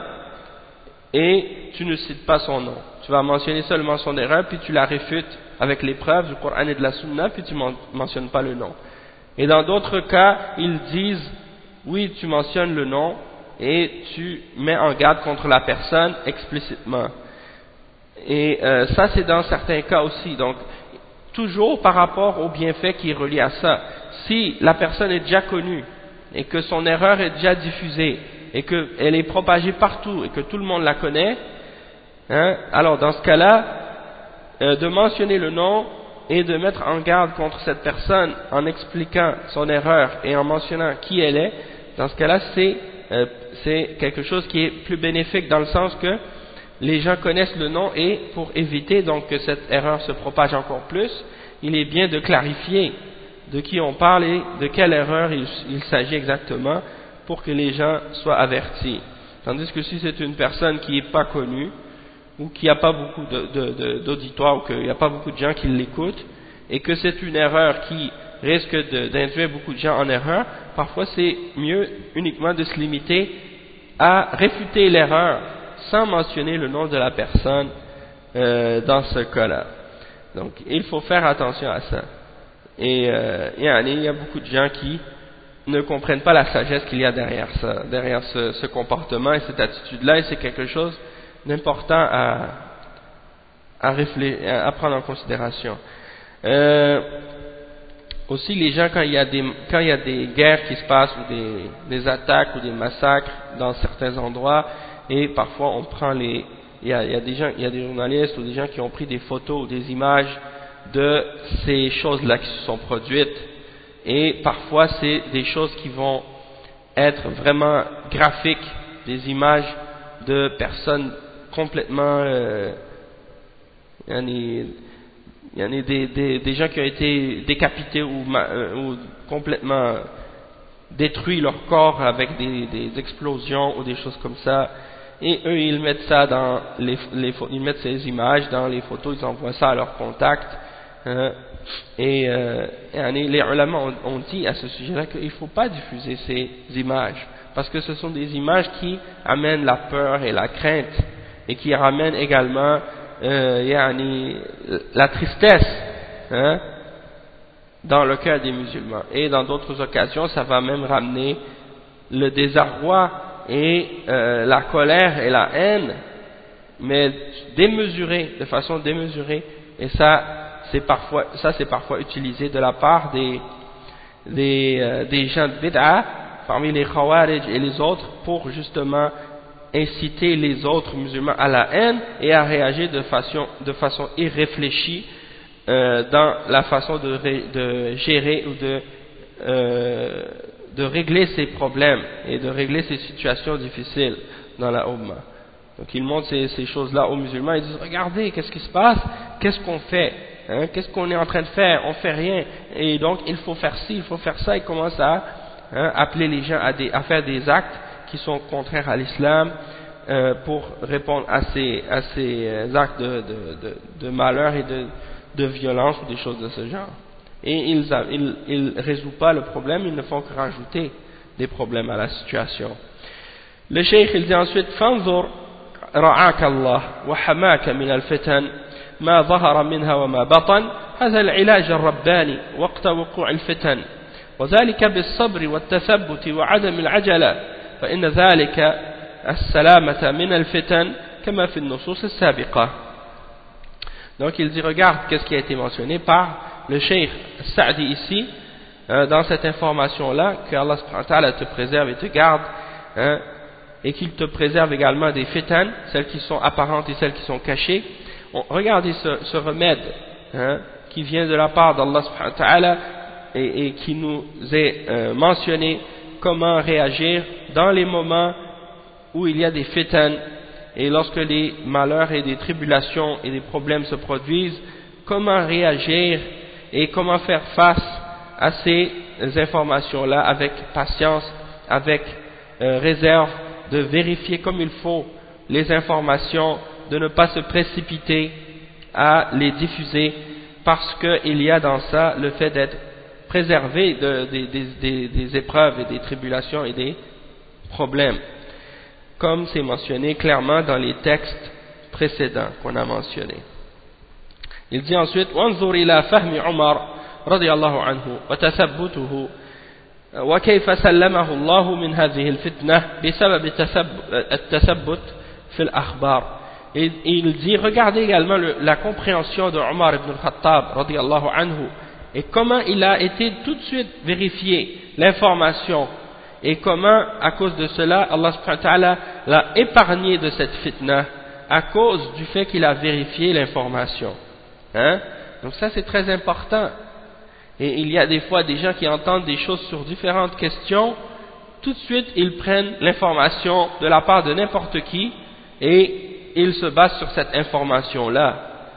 et tu ne cites pas son nom. Tu vas mentionner seulement son erreur puis tu la réfutes avec les preuves du Coran et de la Sunna puis tu mentionnes pas le nom. Et dans d'autres cas, ils disent oui, tu mentionnes le nom et tu mets en garde contre la personne explicitement. Et ça c'est dans certains cas aussi. Donc toujours par rapport au bienfait qui est relié à ça. Si la personne est déjà connue et que son erreur est déjà diffusée et qu'elle est propagée partout et que tout le monde la connaît, alors dans ce cas-là, de mentionner le nom et de mettre en garde contre cette personne en expliquant son erreur et en mentionnant qui elle est, dans ce cas-là c'est quelque chose qui est plus bénéfique dans le sens que les gens connaissent le nom et pour éviter donc que cette erreur se propage encore plus, il est bien de clarifier de qui on parle et de quelle erreur il s'agit exactement pour que les gens soient avertis. Tandis que si c'est une personne qui n'est pas connue ou qui n'a pas beaucoup d'auditoire ou qu'il n'y a pas beaucoup de gens qui l'écoutent et que c'est une erreur qui risque d'induire beaucoup de gens en erreur, parfois c'est mieux uniquement de se limiter à réfuter l'erreur sans mentionner le nom de la personne dans ce cas-là. Donc il faut faire attention à ça. Et il y a beaucoup de gens qui ne comprennent pas la sagesse qu'il y a derrière ça, derrière ce comportement et cette attitude-là, et c'est quelque chose d'important à prendre en considération. Aussi les gens quand il y a des guerres qui se passent ou des attaques ou des massacres dans certains endroits, et parfois on prend il y a des journalistes ou des gens qui ont pris des photos ou des images de ces choses-là qui se sont produites, et parfois c'est des choses qui vont être vraiment graphiques, des images de personnes complètement il y en a des gens qui ont été décapités ou complètement détruits leur corps avec des explosions ou des choses comme ça, et eux ils mettent ça dans ils mettent ces images dans les photos, ils envoient ça à leurs contacts, et les ulama ont dit à ce sujet-là qu'il ne faut pas diffuser ces images parce que ce sont des images qui amènent la peur et la crainte et qui ramènent également la tristesse dans le cœur des musulmans, et dans d'autres occasions ça va même ramener le désarroi et la colère et la haine, mais démesurée, de façon démesurée, et ça c'est parfois utilisé de la part des gens de bid'a parmi les khawarij et les autres pour justement inciter les autres musulmans à la haine et à réagir de façon irréfléchie dans la façon de gérer ou de régler ces problèmes et de régler ces situations difficiles dans la Ummah. Donc ils montrent ces choses-là aux musulmans, ils disent regardez, qu'est-ce qui se passe, qu'est-ce qu'on fait, qu'est-ce qu'on est en train de faire, on fait rien, et donc il faut faire ci, il faut faire ça, ils commencent à appeler les gens à faire des actes qui sont contraires à l'islam pour répondre à ces actes de malheur et de violence ou des choses de ce genre. Et ils ne résolvent pas le problème, ils ne font que rajouter des problèmes à la situation. Le cheikh il dit ensuite فانظر رعاك الله وحماك من الفتن ما ظهر منها وما بطن هذا العلاج الرباني وقت وقوع الفتن وذلك بالصبر والتثبت وعدم العجلة فإن ذلك السلامة من الفتن كما في النصوص السابقة. Donc il dit regarde qu'est-ce qui a été mentionné par le Cheikh Sa'di ici dans cette information là que Allah subhanahu wa ta'ala te préserve et te garde et qu'il te préserve également des fitan, celles qui sont apparentes et celles qui sont cachées. Regardez ce remède qui vient de la part d'Allah subhanahu wa ta'ala et qui nous est mentionné comment réagir dans les moments où il y a des fitan et lorsque les malheurs et des tribulations et des problèmes se produisent, comment réagir et comment faire face à ces informations-là avec patience, avec réserve, de vérifier comme il faut les informations, de ne pas se précipiter à les diffuser parce qu'il y a dans ça le fait d'être préservé des épreuves et des tribulations et des problèmes, comme c'est mentionné clairement dans les textes précédents qu'on a mentionnés. Il dit ensuite وانظر إلى فهم عمر رضي الله عنه وتثبته وكيف سلمه الله من هذه الفتنة بسبب التثبت في الأخبار. Il dit regardez également la compréhension de Omar ibn al-Khattab رضي الله عنه et comment il a été tout de suite vérifié l'information et comment à cause de cela Allah subhanahu wa ta'ala l'a épargné de cette fitna à cause du fait qu'il a vérifié l'information. Donc ça c'est très important. Et il y a des fois des gens qui entendent des choses sur différentes questions, tout de suite ils prennent l'information de la part de n'importe qui et ils se basent sur cette information-là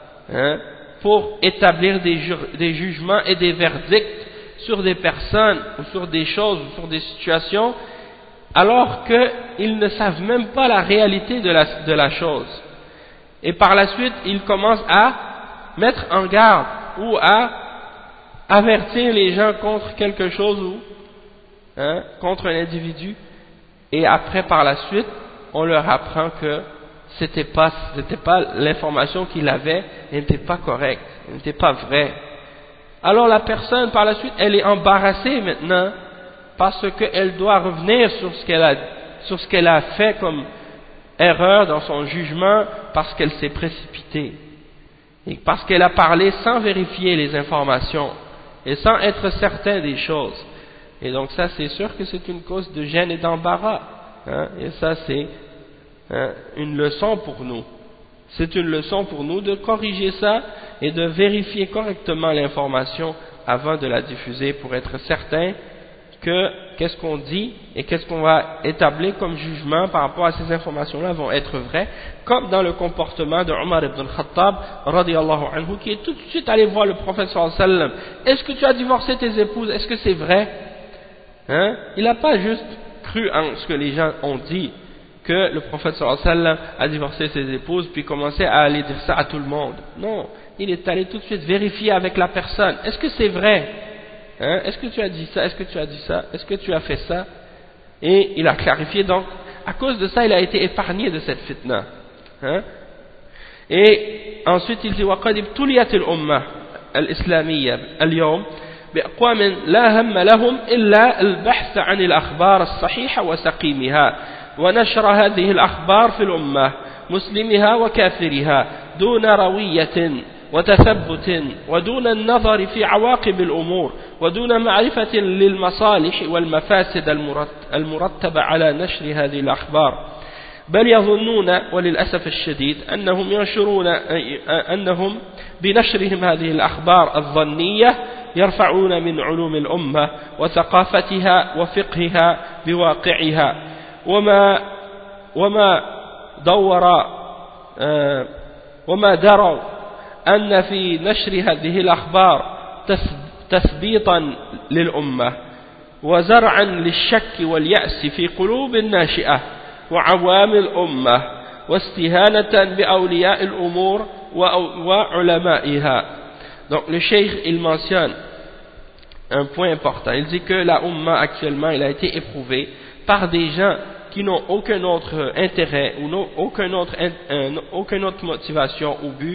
pour établir des jugements et des verdicts sur des personnes ou sur des choses ou sur des situations alors qu'ils ne savent même pas la réalité de la chose. Et par la suite ils commencent à mettre en garde ou à avertir les gens contre quelque chose ou contre un individu et après par la suite on leur apprend que c'était pas l'information qu'il avait n'était pas correcte, n'était pas vraie. Alors la personne par la suite elle est embarrassée maintenant parce qu'elle doit revenir sur ce qu'elle a fait comme erreur dans son jugement parce qu'elle s'est précipitée et parce qu'elle a parlé sans vérifier les informations et sans être certain des choses. Et donc ça c'est sûr que c'est une cause de gêne et d'embarras. Et ça c'est une leçon pour nous. C'est une leçon pour nous de corriger ça et de vérifier correctement l'information avant de la diffuser pour être certain que qu'est-ce qu'on dit et qu'est-ce qu'on va établir comme jugement par rapport à ces informations-là vont être vraies, comme dans le comportement de Omar ibn al-Khattab radiyallahu anhu qui est tout de suite allé voir le prophète sallallahu alayhi wa sallam. Est-ce que tu as divorcé tes épouses? Est-ce que c'est vrai? Il n'a pas juste cru en ce que les gens ont dit que le prophète sallallahu alayhi wa sallam a divorcé ses épouses puis commencé à aller dire ça à tout le monde. Non, il est allé tout de suite vérifier avec la personne. Est-ce que c'est vrai? Est-ce que tu as dit ça? Est-ce que tu as dit ça? Est-ce que tu as fait ça? Et il a clarifié. Donc à cause de ça il a été épargné de cette fitna. Et ensuite il dit وقد ابتليت الأمة الإسلامية اليوم بأقوام لا هم لهم إلا البحث عن الأخبار الصحيحة وسقيمها ونشر هذه الأخبار في الأمة مسلمها وكافرها دون روية وتثبت ودون النظر في عواقب الأمور ودون معرفة للمصالح والمفاسد المرتبة على نشر هذه الأخبار بل يظنون وللأسف الشديد أنهم بنشرهم هذه الأخبار الظنية يرفعون من علوم الأمة وثقافتها وفقهها بواقعها وما دروا أن في نشر هذه الأخبار تثبيطا للأمة وزرعا للشك واليأس في قلوب الناشئة وعوام الأمة واستهانة بأولياء الأمور وعلمائها. Donc le cheikh il mentionne un point important. Il dit que la Ummah actuellement il a été éprouvé par des gens qui n'ont aucun autre intérêt ou aucune autre motivation ou but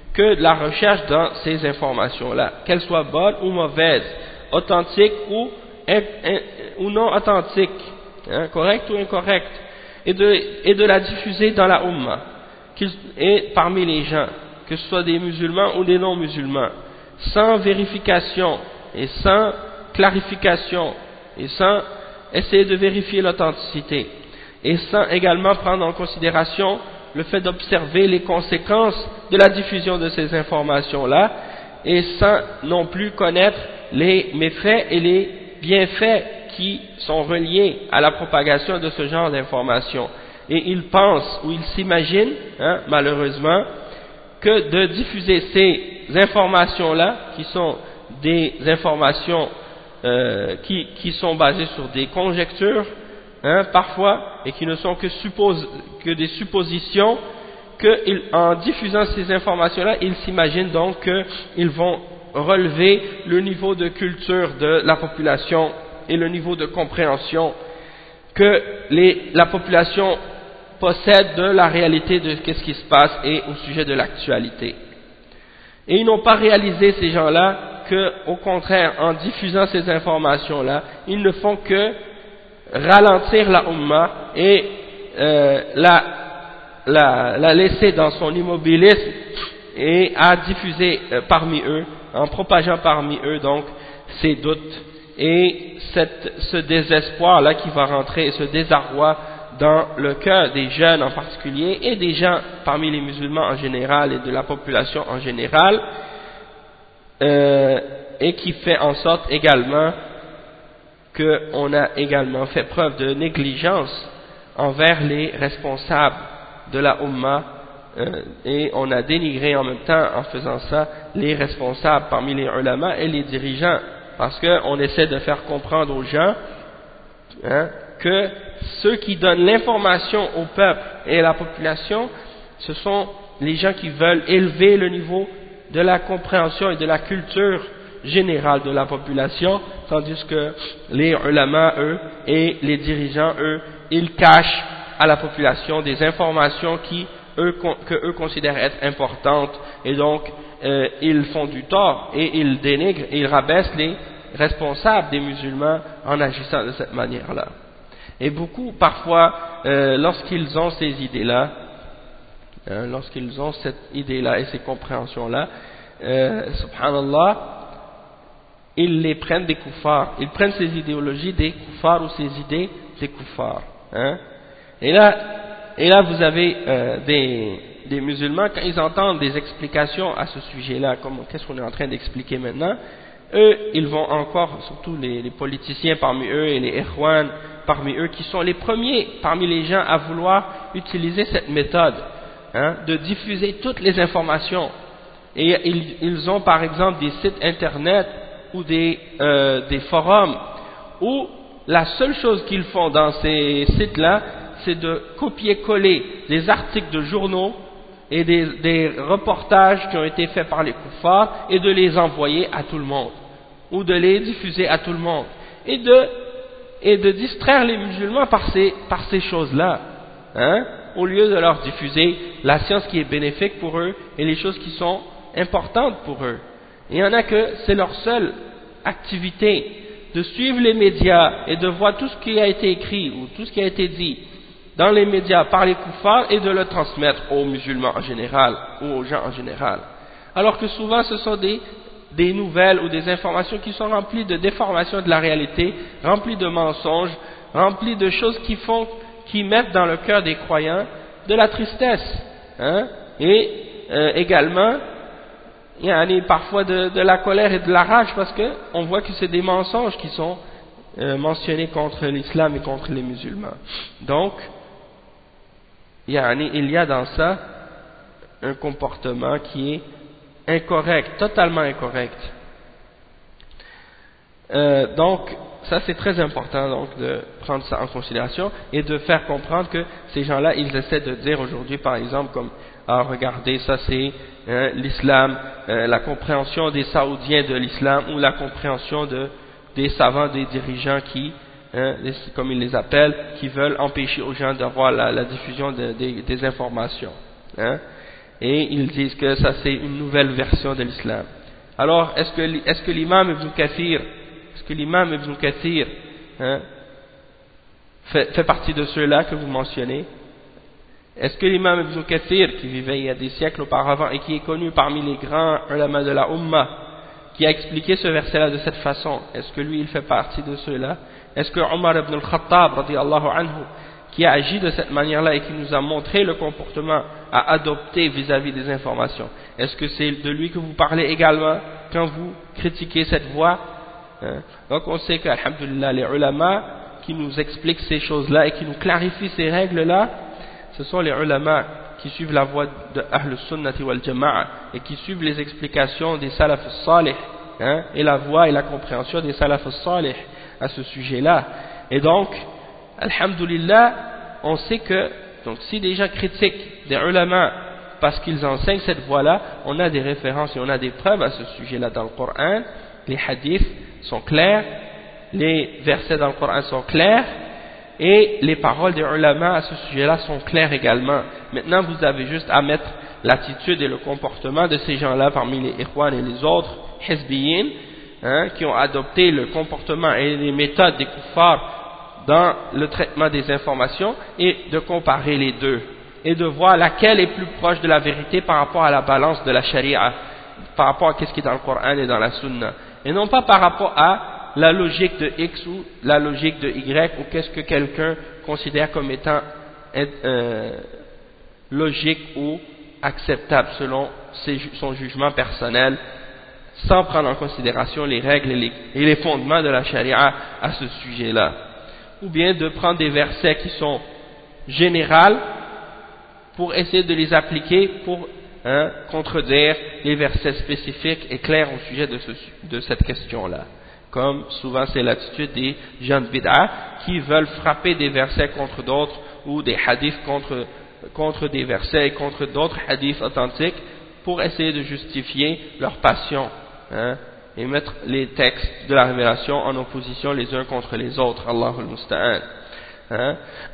que de la recherche dans ces informations-là, qu'elles soient bonnes ou mauvaises, authentiques ou non authentiques, hein, correctes ou incorrectes, et de la diffuser dans la Ummah, et parmi les gens, que ce soit des musulmans ou des non-musulmans, sans vérification et sans clarification et sans essayer de vérifier l'authenticité, et sans également prendre en considération le fait d'observer les conséquences de la diffusion de ces informations-là, et sans non plus connaître les méfaits et les bienfaits qui sont reliés à la propagation de ce genre d'informations. Et ils pensent ou ils s'imaginent, hein, malheureusement, que de diffuser ces informations-là, qui sont des informations qui sont basées sur des conjectures, hein, parfois, et qui ne sont que des suppositions, qu'en diffusant ces informations-là, ils s'imaginent donc qu'ils vont relever le niveau de culture de la population et le niveau de compréhension que la population possède de la réalité de ce qui se passe et au sujet de l'actualité. Et ils n'ont pas réalisé, ces gens-là, qu'au contraire, en diffusant ces informations-là, ils ne font que ralentir la Ummah et la laisser dans son immobilisme et à diffuser parmi eux, en propageant parmi eux donc ces doutes et ce désespoir-là qui va rentrer et ce désarroi dans le cœur des jeunes en particulier et des gens parmi les musulmans en général et de la population en général, et qui fait en sorte également qu'on a également fait preuve de négligence envers les responsables de la Ummah, et on a dénigré en même temps en faisant ça les responsables parmi les ulama et les dirigeants, parce qu'on essaie de faire comprendre aux gens, hein, que ceux qui donnent l'information au peuple et à la population, ce sont les gens qui veulent élever le niveau de la compréhension et de la culture générale de la population, tandis que les ulama, eux, et les dirigeants, eux, ils cachent à la population des informations que eux considèrent être importantes, et donc ils font du tort et ils dénigrent et ils rabaissent les responsables des musulmans en agissant de cette manière-là. Et beaucoup, parfois, lorsqu'ils ont ces idées-là, lorsqu'ils ont cette idée-là et ces compréhensions-là, subhanallah, ils les prennent des kuffars, ils prennent ces idéologies des kuffars ou ces idées des kuffars, hein. Et là vous avez des musulmans, quand ils entendent des explications à ce sujet-là, comme qu'est-ce qu'on est en train d'expliquer maintenant, eux, ils vont encore, surtout les politiciens parmi eux et les ikhwan parmi eux, qui sont les premiers parmi les gens à vouloir utiliser cette méthode, hein, de diffuser toutes les informations. Et ils ont par exemple des sites internet ou des forums où la seule chose qu'ils font dans ces sites-là, c'est de copier-coller des articles de journaux et des reportages qui ont été faits par les kuffars et de les envoyer à tout le monde, ou de les diffuser à tout le monde, et de distraire les musulmans par ces choses-là, hein, au lieu de leur diffuser la science qui est bénéfique pour eux et les choses qui sont importantes pour eux. Il y en a que c'est leur seule activité de suivre les médias et de voir tout ce qui a été écrit ou tout ce qui a été dit dans les médias par les kuffars et de le transmettre aux musulmans en général ou aux gens en général. Alors que souvent ce sont des nouvelles ou des informations qui sont remplies de déformations de la réalité, remplies de mensonges, remplies de choses qui mettent dans le cœur des croyants de la tristesse, hein, et également il y a parfois de la colère et de la rage, parce que on voit que c'est des mensonges qui sont mentionnés contre l'islam et contre les musulmans. Donc il y a dans ça un comportement qui est incorrect, totalement incorrect. Donc ça c'est très important donc de prendre ça en considération et de faire comprendre que ces gens-là, ils essaient de dire aujourd'hui par exemple comme regardez, ça c'est l'islam, la compréhension des Saoudiens de l'islam, ou la compréhension des savants, des dirigeants qui, comme ils les appellent, qui veulent empêcher aux gens d'avoir la diffusion des informations, hein. et ils disent que ça c'est une nouvelle version de l'islam. Alors est-ce que l'imam Ibn Kathir hein, fait partie de ceux-là que vous mentionnez? Est-ce que l'imam Ibn Kathir, qui vivait il y a des siècles auparavant et qui est connu parmi les grands ulama de la Ummah, qui a expliqué ce verset-là de cette façon, est-ce que lui il fait partie de ceux-là? Est-ce que Omar ibn al-Khattab radiyallahu anhu, qui a agi de cette manière-là et qui nous a montré le comportement à adopter vis-à-vis des informations, est-ce que c'est de lui que vous parlez également quand vous critiquez cette voie? Donc on sait que, alhamdulillah, les ulama qui nous expliquent ces choses-là et qui nous clarifient ces règles-là, ce sont les ulama qui suivent la voie de Ahl Sunnati wal Jama'a et qui suivent les explications des Salaf Salih, et la voie et la compréhension des Salaf Salih à ce sujet-là. Et donc, alhamdulillah, on sait que donc si des gens critiquent des ulama parce qu'ils enseignent cette voie-là, on a des références et on a des preuves à ce sujet-là dans le Coran. Les hadiths sont clairs, les versets dans le Coran sont clairs, et les paroles des ulama à ce sujet-là sont claires également. Maintenant, vous avez juste à mettre l'attitude et le comportement de ces gens-là parmi les Ikhwan et les autres Hizbiyin, qui ont adopté le comportement et les méthodes des kuffars dans le traitement des informations, et de comparer les deux et de voir laquelle est plus proche de la vérité par rapport à la balance de la charia, par rapport à ce qui est dans le Coran et dans la Sunna, et non pas par rapport à la logique de X ou la logique de Y, ou qu'est-ce que quelqu'un considère comme étant logique ou acceptable selon son jugement personnel, sans prendre en considération les règles et les fondements de la charia à ce sujet-là. Ou bien de prendre des versets qui sont généraux pour essayer de les appliquer pour contredire les versets spécifiques et clairs au sujet de cette question-là. Comme souvent c'est l'attitude des gens de bid'a qui veulent frapper des versets contre d'autres, ou des hadiths contre des versets et contre d'autres hadiths authentiques pour essayer de justifier leur passion, et mettre les textes de la révélation en opposition les uns contre les autres. Allahul Musta'an.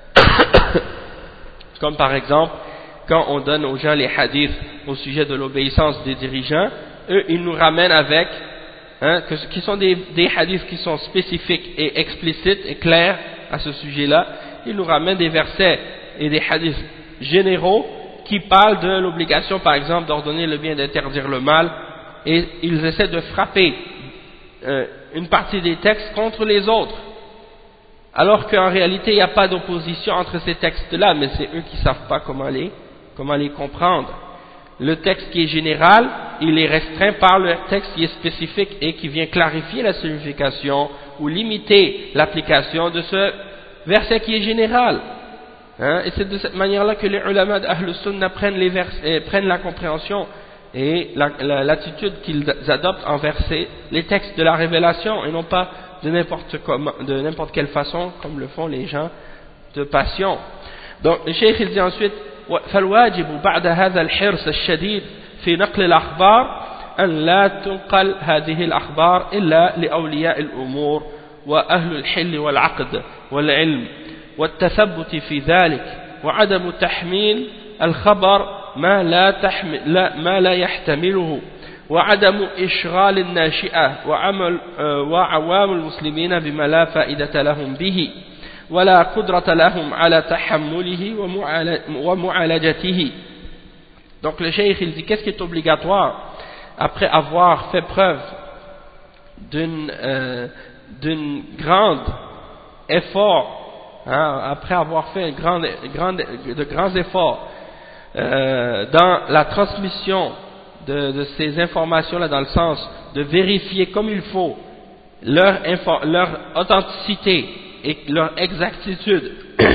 Comme par exemple, quand on donne aux gens les hadiths au sujet de l'obéissance des dirigeants, eux ils nous ramènent avec qui sont des hadiths qui sont spécifiques et explicites et clairs à ce sujet-là. Ils nous ramènent des versets et des hadiths généraux qui parlent de l'obligation, par exemple, d'ordonner le bien et d'interdire le mal, et ils essaient de frapper une partie des textes contre les autres, alors qu'en réalité il n'y a pas d'opposition entre ces textes-là, mais c'est eux qui ne savent pas comment les comprendre. Le texte qui est général, il est restreint par le texte qui est spécifique et qui vient clarifier la signification ou limiter l'application de ce verset qui est général. Et c'est de cette manière-là que les ulama d'Ahl Sunnah prennent la compréhension et l'attitude qu'ils adoptent envers les textes de la révélation, et non pas de n'importe quelle façon comme le font les gens de passion. Donc le cheikh il dit ensuite: فالواجب بعد هذا الحرص الشديد في نقل الأخبار أن لا تنقل هذه الأخبار إلا لأولياء الأمور وأهل الحل والعقد والعلم والتثبت في ذلك، وعدم تحميل الخبر ما لا يحتمله، وعدم إشغال الناشئة وعوام المسلمين بما لا فائدة لهم به ولا قدرة لهم على تحمله ومعالجته. Donc le cheikh il dit qu'est-ce qui est obligatoire après avoir fait preuve d'un grand effort, après avoir fait de grands efforts dans la transmission de ces informations-là, dans le sens de vérifier comme il faut leur authenticité et leur exactitude,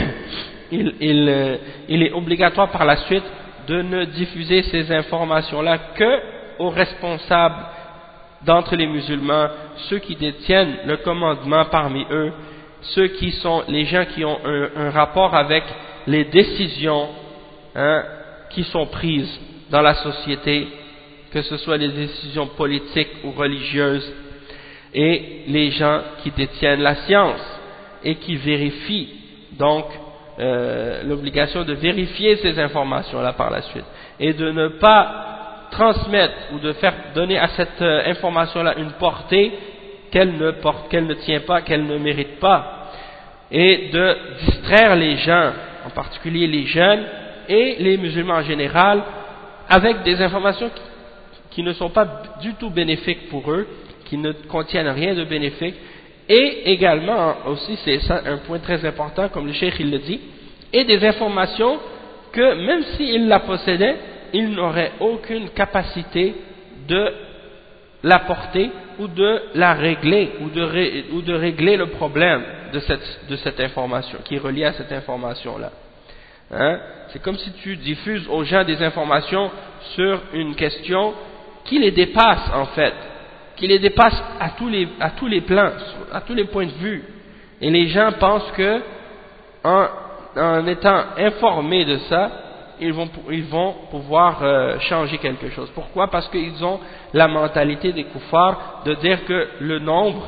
il est obligatoire par la suite de ne diffuser ces informations-là que aux responsables d'entre les musulmans, ceux qui détiennent le commandement parmi eux, ceux qui sont les gens qui ont un rapport avec les décisions qui sont prises dans la société, que ce soit les décisions politiques ou religieuses, et les gens qui détiennent la science et qui vérifient donc l'obligation de vérifier ces informations-là par la suite. et de ne pas transmettre ou de faire donner à cette information-là une portée qu'elle ne tient pas, qu'elle ne mérite pas, et de distraire les gens, en particulier les jeunes et les musulmans en général, avec des informations qui ne sont pas du tout bénéfiques pour eux, qui ne contiennent rien de bénéfique, et également aussi, c'est ça un point très important, comme le cheikh il le dit, et des informations que même s'ils la possédaient, ils n'auraient aucune capacité de la porter ou de la régler ou de régler le problème de cette information qui est reliée à cette information-là. Hein? C'est comme si tu diffuses aux gens des informations sur une question qui les dépasse en fait, qui les dépasse à tous les plans, à tous les points de vue. Et les gens pensent que en étant informés de ça, ils vont pouvoir changer quelque chose. Pourquoi? Parce qu'ils ont la mentalité des kuffars de dire que le nombre,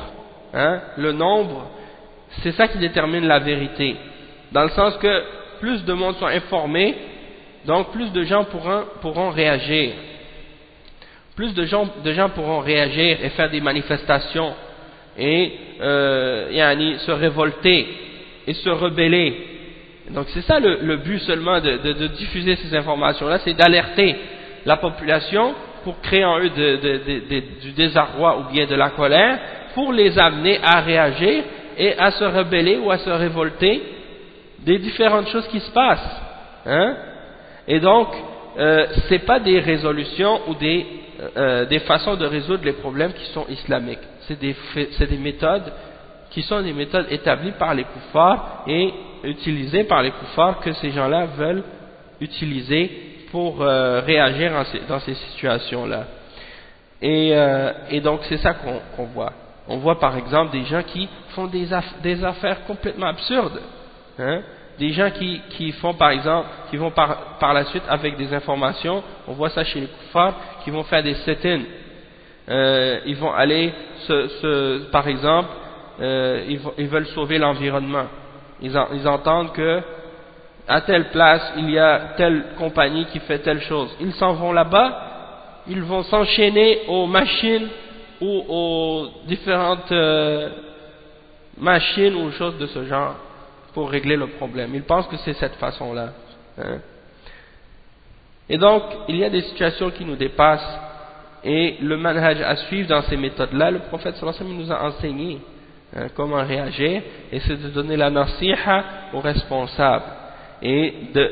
c'est ça qui détermine la vérité. Dans le sens que plus de monde sont informés, donc plus de gens pourront réagir. Plus de gens pourront réagir et faire des manifestations et se révolter et se rebeller. Donc c'est ça le but seulement de diffuser ces informations-là, c'est d'alerter la population pour créer en eux du désarroi ou bien de la colère, pour les amener à réagir et à se rebeller ou à se révolter des différentes choses qui se passent. Hein? Et donc, c'est pas des résolutions ou des façons de résoudre les problèmes qui sont islamiques. C'est des méthodes qui sont des méthodes établies par les kuffars et utilisées par les kuffars que ces gens-là veulent utiliser pour réagir dans ces situations-là. Et donc c'est ça qu'on voit. On voit par exemple des gens qui font des affaires complètement absurdes. Hein? Des gens qui font par exemple, qui vont par la suite avec des informations, on voit ça chez les kuffars, qui vont faire des sit-ins. Ils vont aller par exemple, ils veulent sauver l'environnement. Ils entendent que à telle place il y a telle compagnie qui fait telle chose. Ils s'en vont là-bas, ils vont s'enchaîner aux machines ou aux différentes machines ou choses de ce genre pour régler le problème. Ils pensent que c'est cette façon-là. Hein. Et donc, il y a des situations qui nous dépassent et le manhaj à suivre dans ces méthodes-là, le prophète sallallahu alayhi wa sallam nous a enseigné comment réagir, et c'est de donner la nasiha aux responsables et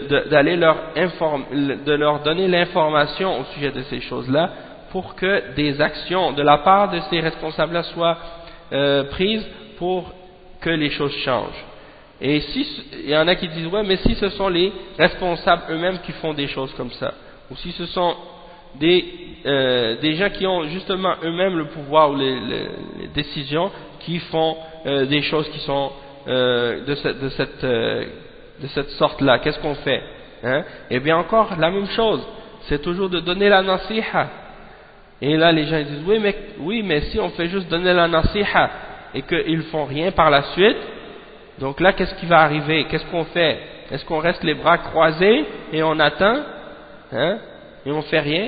de leur donner l'information au sujet de ces choses-là pour que des actions de la part de ces responsables-là soient prises pour que les choses changent. Et il y en a qui disent ouais, mais si ce sont les responsables eux-mêmes qui font des choses comme ça, ou si ce sont des gens qui ont justement eux-mêmes le pouvoir ou les décisions qui font des choses qui sont de cette sorte-là, qu'est-ce qu'on fait? Hein? Eh bien encore la même chose, c'est toujours de donner la nasiha. Et là les gens disent oui mais si on fait juste donner la nasiha et qu'ils font rien par la suite, donc là qu'est-ce qui va arriver? Qu'est-ce qu'on fait? Est-ce qu'on reste les bras croisés et on attend, hein, et on fait rien?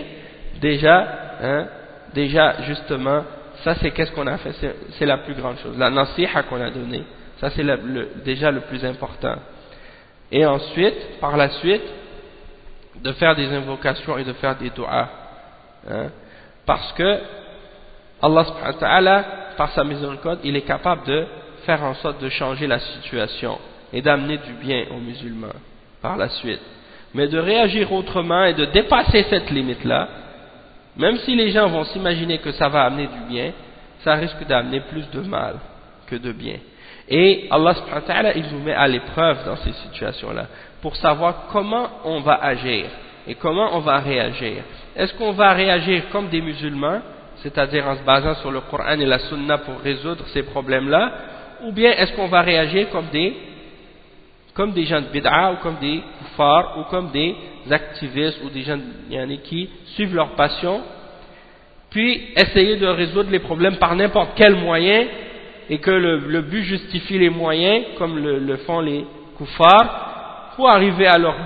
Déjà justement, ça c'est qu'est-ce qu'on a fait? C'est la plus grande chose, la nasiha qu'on a donnée. Ça c'est déjà le plus important. Et ensuite, par la suite, de faire des invocations et de faire des du'as. Hein, parce que Allah subhanahu wa ta'ala, par sa miséricorde, il est capable de faire en sorte de changer la situation et d'amener du bien aux musulmans par la suite. Mais de réagir autrement et de dépasser cette limite-là, même si les gens vont s'imaginer que ça va amener du bien, ça risque d'amener plus de mal que de bien. Et Allah subhanahu wa ta'ala, il nous met à l'épreuve dans ces situations-là pour savoir comment on va agir et comment on va réagir. Est-ce qu'on va réagir comme des musulmans, c'est-à-dire en se basant sur le Coran et la Sunna pour résoudre ces problèmes-là, ou bien est-ce qu'on va réagir comme des gens de bid'a ou comme des kuffars ou comme des activistes ou des gens qui suivent leur passion, puis essayer de résoudre les problèmes par n'importe quel moyen et que le but justifie les moyens comme le font les kuffars pour arriver à leur but,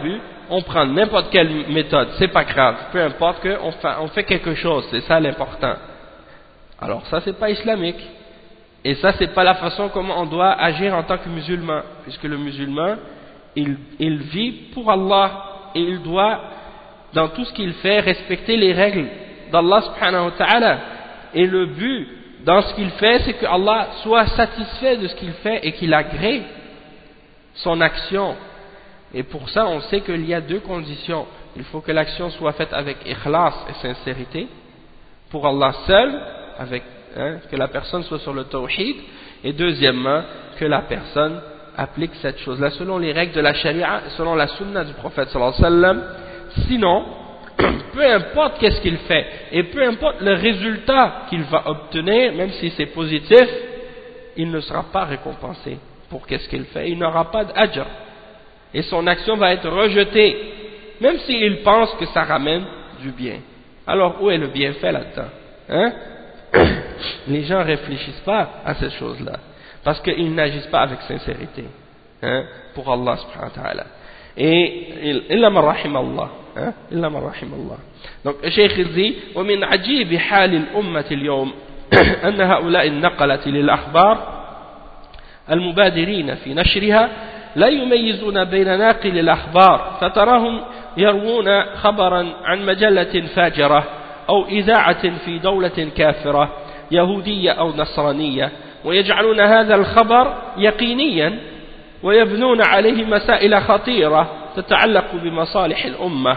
on prend n'importe quelle méthode, c'est pas grave, peu importe on fait quelque chose, c'est ça l'important. Alors ça c'est pas islamique. Et ça c'est pas la façon comment on doit agir en tant que musulman, puisque le musulman, il vit pour Allah, et il doit, dans tout ce qu'il fait, respecter les règles d'Allah subhanahu wa ta'ala. Et le but dans ce qu'il fait, c'est que Allah soit satisfait de ce qu'il fait et qu'il agrée son action. Et pour ça, on sait qu'il y a deux conditions. Il faut que l'action soit faite avec ikhlas et sincérité, pour Allah seul, que la personne soit sur le tawhid, et deuxièmement, que la personne applique cette chose-là selon les règles de la charia, selon la sunna du prophète sallallahu alayhi wa sallam. Sinon, peu importe qu'est-ce qu'il fait, et peu importe le résultat qu'il va obtenir, même si c'est positif, il ne sera pas récompensé pour qu'est-ce qu'il fait, il n'aura pas d'ajr, et son action va être rejetée, même s'il pense que ça ramène du bien. Alors où est le bienfait là-dedans, Les gens ne réfléchissent pas à ces choses-là, parce qu'ils n'agissent pas avec sincérité, pour Allah subhanahu wa ta'ala. Et illa man rahim Allah, illa man rahim Allah. Donc le cheikh dit ومن عجيب حال الأمة اليوم أن هؤلاء النقلة للأخبار المبادرين في نشرها لا يميزون بين ناقل الأخبار، فتراهم يروون خبرا عن مجلة فاجرة أو إذاعة في دولة كافرة يهودية أو نصرانية، ويجعلون هذا الخبر يقينيا ويبنون عليه مسائل خطيرة تتعلق بمصالح الأمة،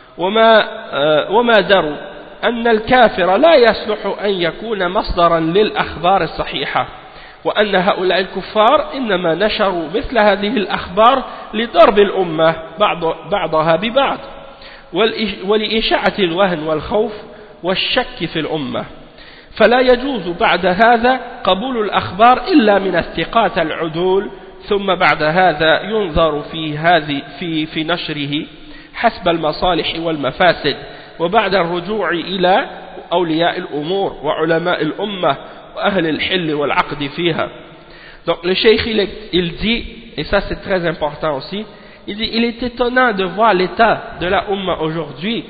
وما دروا أن الكافر لا يصلح أن يكون مصدرا للأخبار الصحيحة، وأن هؤلاء الكفار إنما نشروا مثل هذه الأخبار لضرب الأمة بعضها ببعض ولإشاعة الوهن والخوف والشك في الأمة، فلا يجوز بعد هذا قبول الأخبار إلا من الثقات العدول، ثم بعد هذا ينظر في نشره حسب المصالح والمفاسد، وبعد الرجوع إلى أولياء الأمور وعلماء الأمة وأهل الحل والعقد فيها. Donc le cheikh il dit, et ça c'est très important aussi, il dit il est étonnant de voir l'état de la Ummah aujourd'hui,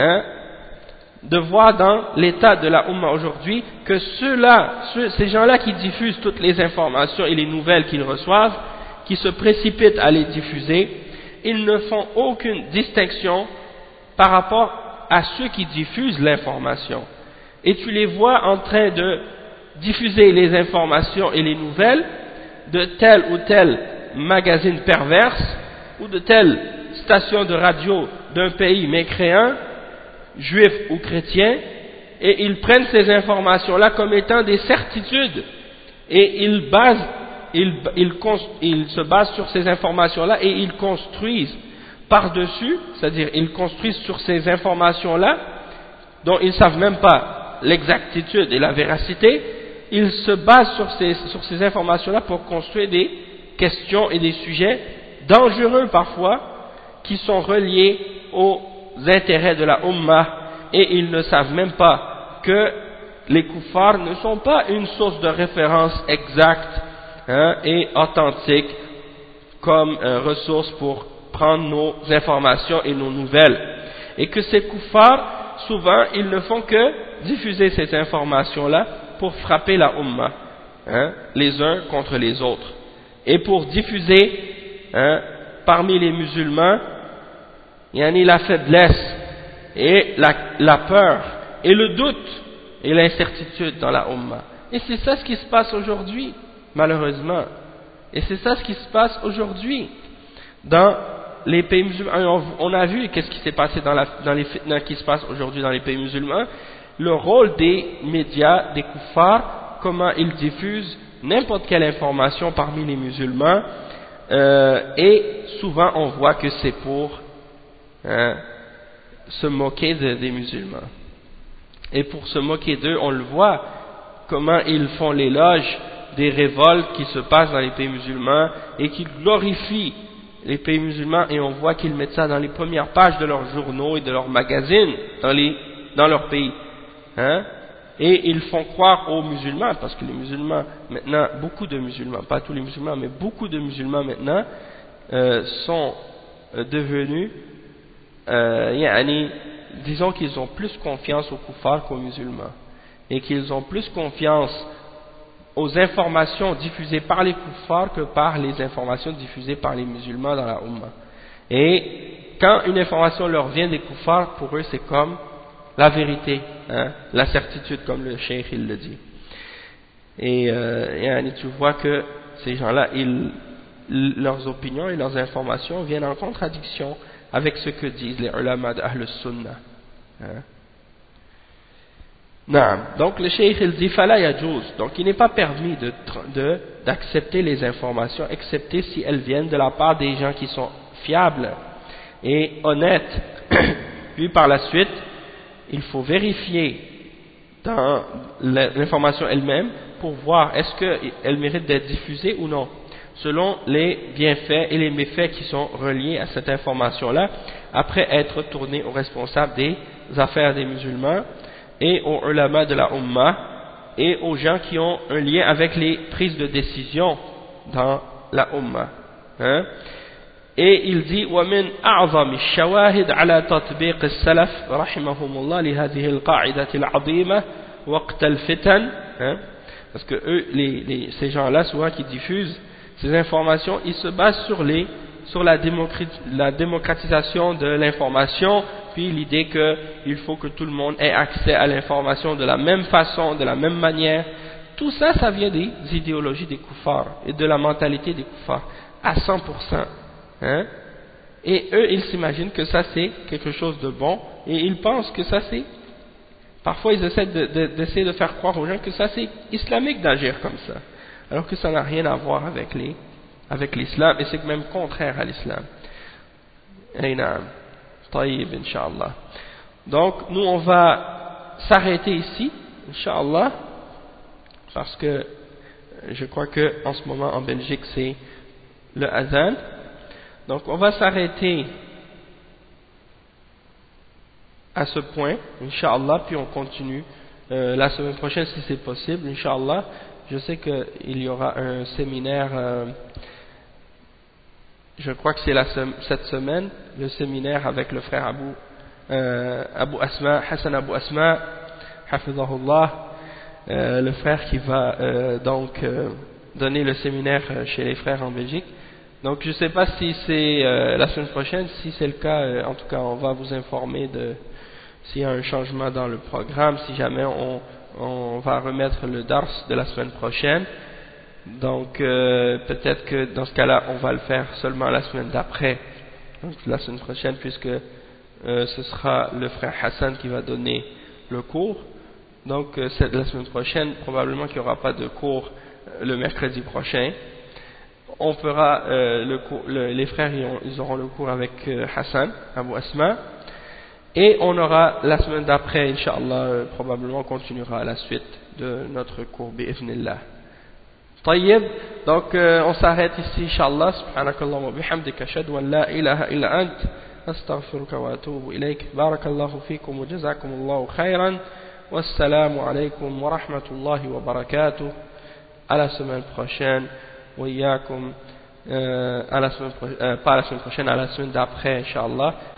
de voir dans l'état de la Ummah aujourd'hui que ces gens-là qui diffusent toutes les informations et les nouvelles qu'ils reçoivent, qui se précipitent à les diffuser, ils ne font aucune distinction par rapport à ceux qui diffusent l'information. Et tu les vois en train de diffuser les informations et les nouvelles de tel ou tel magazine perverse ou de telle station de radio d'un pays mécréant, juif ou chrétien, et ils prennent ces informations-là comme étant des certitudes, et ils se basent sur ces informations-là et ils construisent par-dessus, c'est-à-dire ils construisent sur ces informations-là dont ils ne savent même pas l'exactitude et la véracité, ils se basent sur ces informations-là pour construire des questions et des sujets dangereux parfois qui sont reliés aux intérêts de la Ummah, et ils ne savent même pas que les kuffars ne sont pas une source de référence exacte et authentique comme ressource pour prendre nos informations et nos nouvelles, et que ces kuffars souvent ils ne font que diffuser ces informations-là pour frapper la Ummah, les uns contre les autres, et pour diffuser parmi les musulmans la faiblesse et la peur et le doute et l'incertitude dans la Ummah. Et c'est ça ce qui se passe aujourd'hui, malheureusement. Et c'est ça ce qui se passe aujourd'hui dans les pays musulmans. On a vu qu'est-ce qui s'est passé dans les fitnas qui se passent aujourd'hui dans les pays musulmans, le rôle des médias, des kuffars, comment ils diffusent n'importe quelle information parmi les musulmans, et souvent on voit que c'est pour se moquer des musulmans. Et pour se moquer d'eux, on le voit, comment ils font l'éloge des révoltes qui se passent dans les pays musulmans et qui glorifient les pays musulmans, et on voit qu'ils mettent ça dans les premières pages de leurs journaux et de leurs magazines dans leur pays. Et ils font croire aux musulmans, parce que les musulmans, maintenant, beaucoup de musulmans, pas tous les musulmans, mais beaucoup de musulmans maintenant, sont devenus disons qu'ils ont plus confiance aux kuffars qu'aux musulmans, et qu'ils ont plus confiance aux informations diffusées par les kuffars que par les informations diffusées par les musulmans dans la Ummah. Et quand une information leur vient des kuffars, pour eux c'est comme la vérité, la certitude, comme le cheikh il le dit. Et tu vois que ces gens-là, leurs opinions et leurs informations viennent en contradiction avec ce que disent les ulama d'Ahl Sunnah. Donc le cheikh il dit fala yajouz, donc il n'est pas permis d'accepter les informations excepté si elles viennent de la part des gens qui sont fiables et honnêtes. Puis par la suite il faut vérifier dans l'information elle-même pour voir est-ce qu'elle mérite d'être diffusée ou non, selon les bienfaits et les méfaits qui sont reliés à cette information-là, après être tournée aux responsables des affaires des musulmans et aux ulama de la Ummah et aux gens qui ont un lien avec les prises de décision dans la Ummah. Et il dit ومن أعظم الشواهد على تطبيق السلف رحمهم الله لهذه القاعدة العظيمة وقت الفتن، parce que eux, ces gens-là souvent qui diffusent ces informations, ils se basent sur la démocratisation de l'information, puis l'idée qu'il faut que tout le monde ait accès à l'information de la même façon, de la même manière. Tout ça, ça vient des idéologies des kuffars et de la mentalité des kuffars à 100%. Et eux, ils s'imaginent que ça c'est quelque chose de bon, et ils pensent que ça c'est... Parfois, ils essaient d'essayer de faire croire aux gens que ça c'est islamique d'agir comme ça, alors que ça n'a rien à voir avec l'islam, et c'est même contraire à l'islam. Taïb, Inch'Allah. Donc, nous on va s'arrêter ici, Inch'Allah, parce que je crois que en ce moment en Belgique c'est le azan. Donc on va s'arrêter à ce point, Inch'Allah, puis on continue la semaine prochaine si c'est possible, Inch'Allah. Je sais qu'il y aura un séminaire, je crois que c'est cette semaine, le séminaire avec le frère Abu Asma, Hassan Abu Asma, Hafizahullah, le frère qui va donner le séminaire chez les frères en Belgique. Donc je ne sais pas si c'est la semaine prochaine, si c'est le cas, en tout cas on va vous informer s'il y a un changement dans le programme, si jamais on va remettre le dars de la semaine prochaine. Donc peut-être que dans ce cas-là on va le faire seulement la semaine d'après, donc la semaine prochaine, puisque ce sera le frère Hassan qui va donner le cours. Donc c'est la semaine prochaine, probablement qu'il n'y aura pas de cours le mercredi prochain. On fera les frères ils auront le cours avec Hassan Abu Asma, et on aura la semaine d'après, Inch'Allah, probablement on continuera à la suite de notre cours bi'idhnillah. Tayyib, donc on s'arrête ici, Inch'Allah. Subhanakallah wa bihamdika ashhadu an la ilaha illa ant astaghfiruka wa atubu ilayk. Barakallahu fikum wa jazakumullahu khayran. Wassalamu alaykum wa rahmatullahi wa barakatuh. À la semaine prochaine. وإياكم pas la semaine prochaine, à la semaine d'après, Inch'Allah.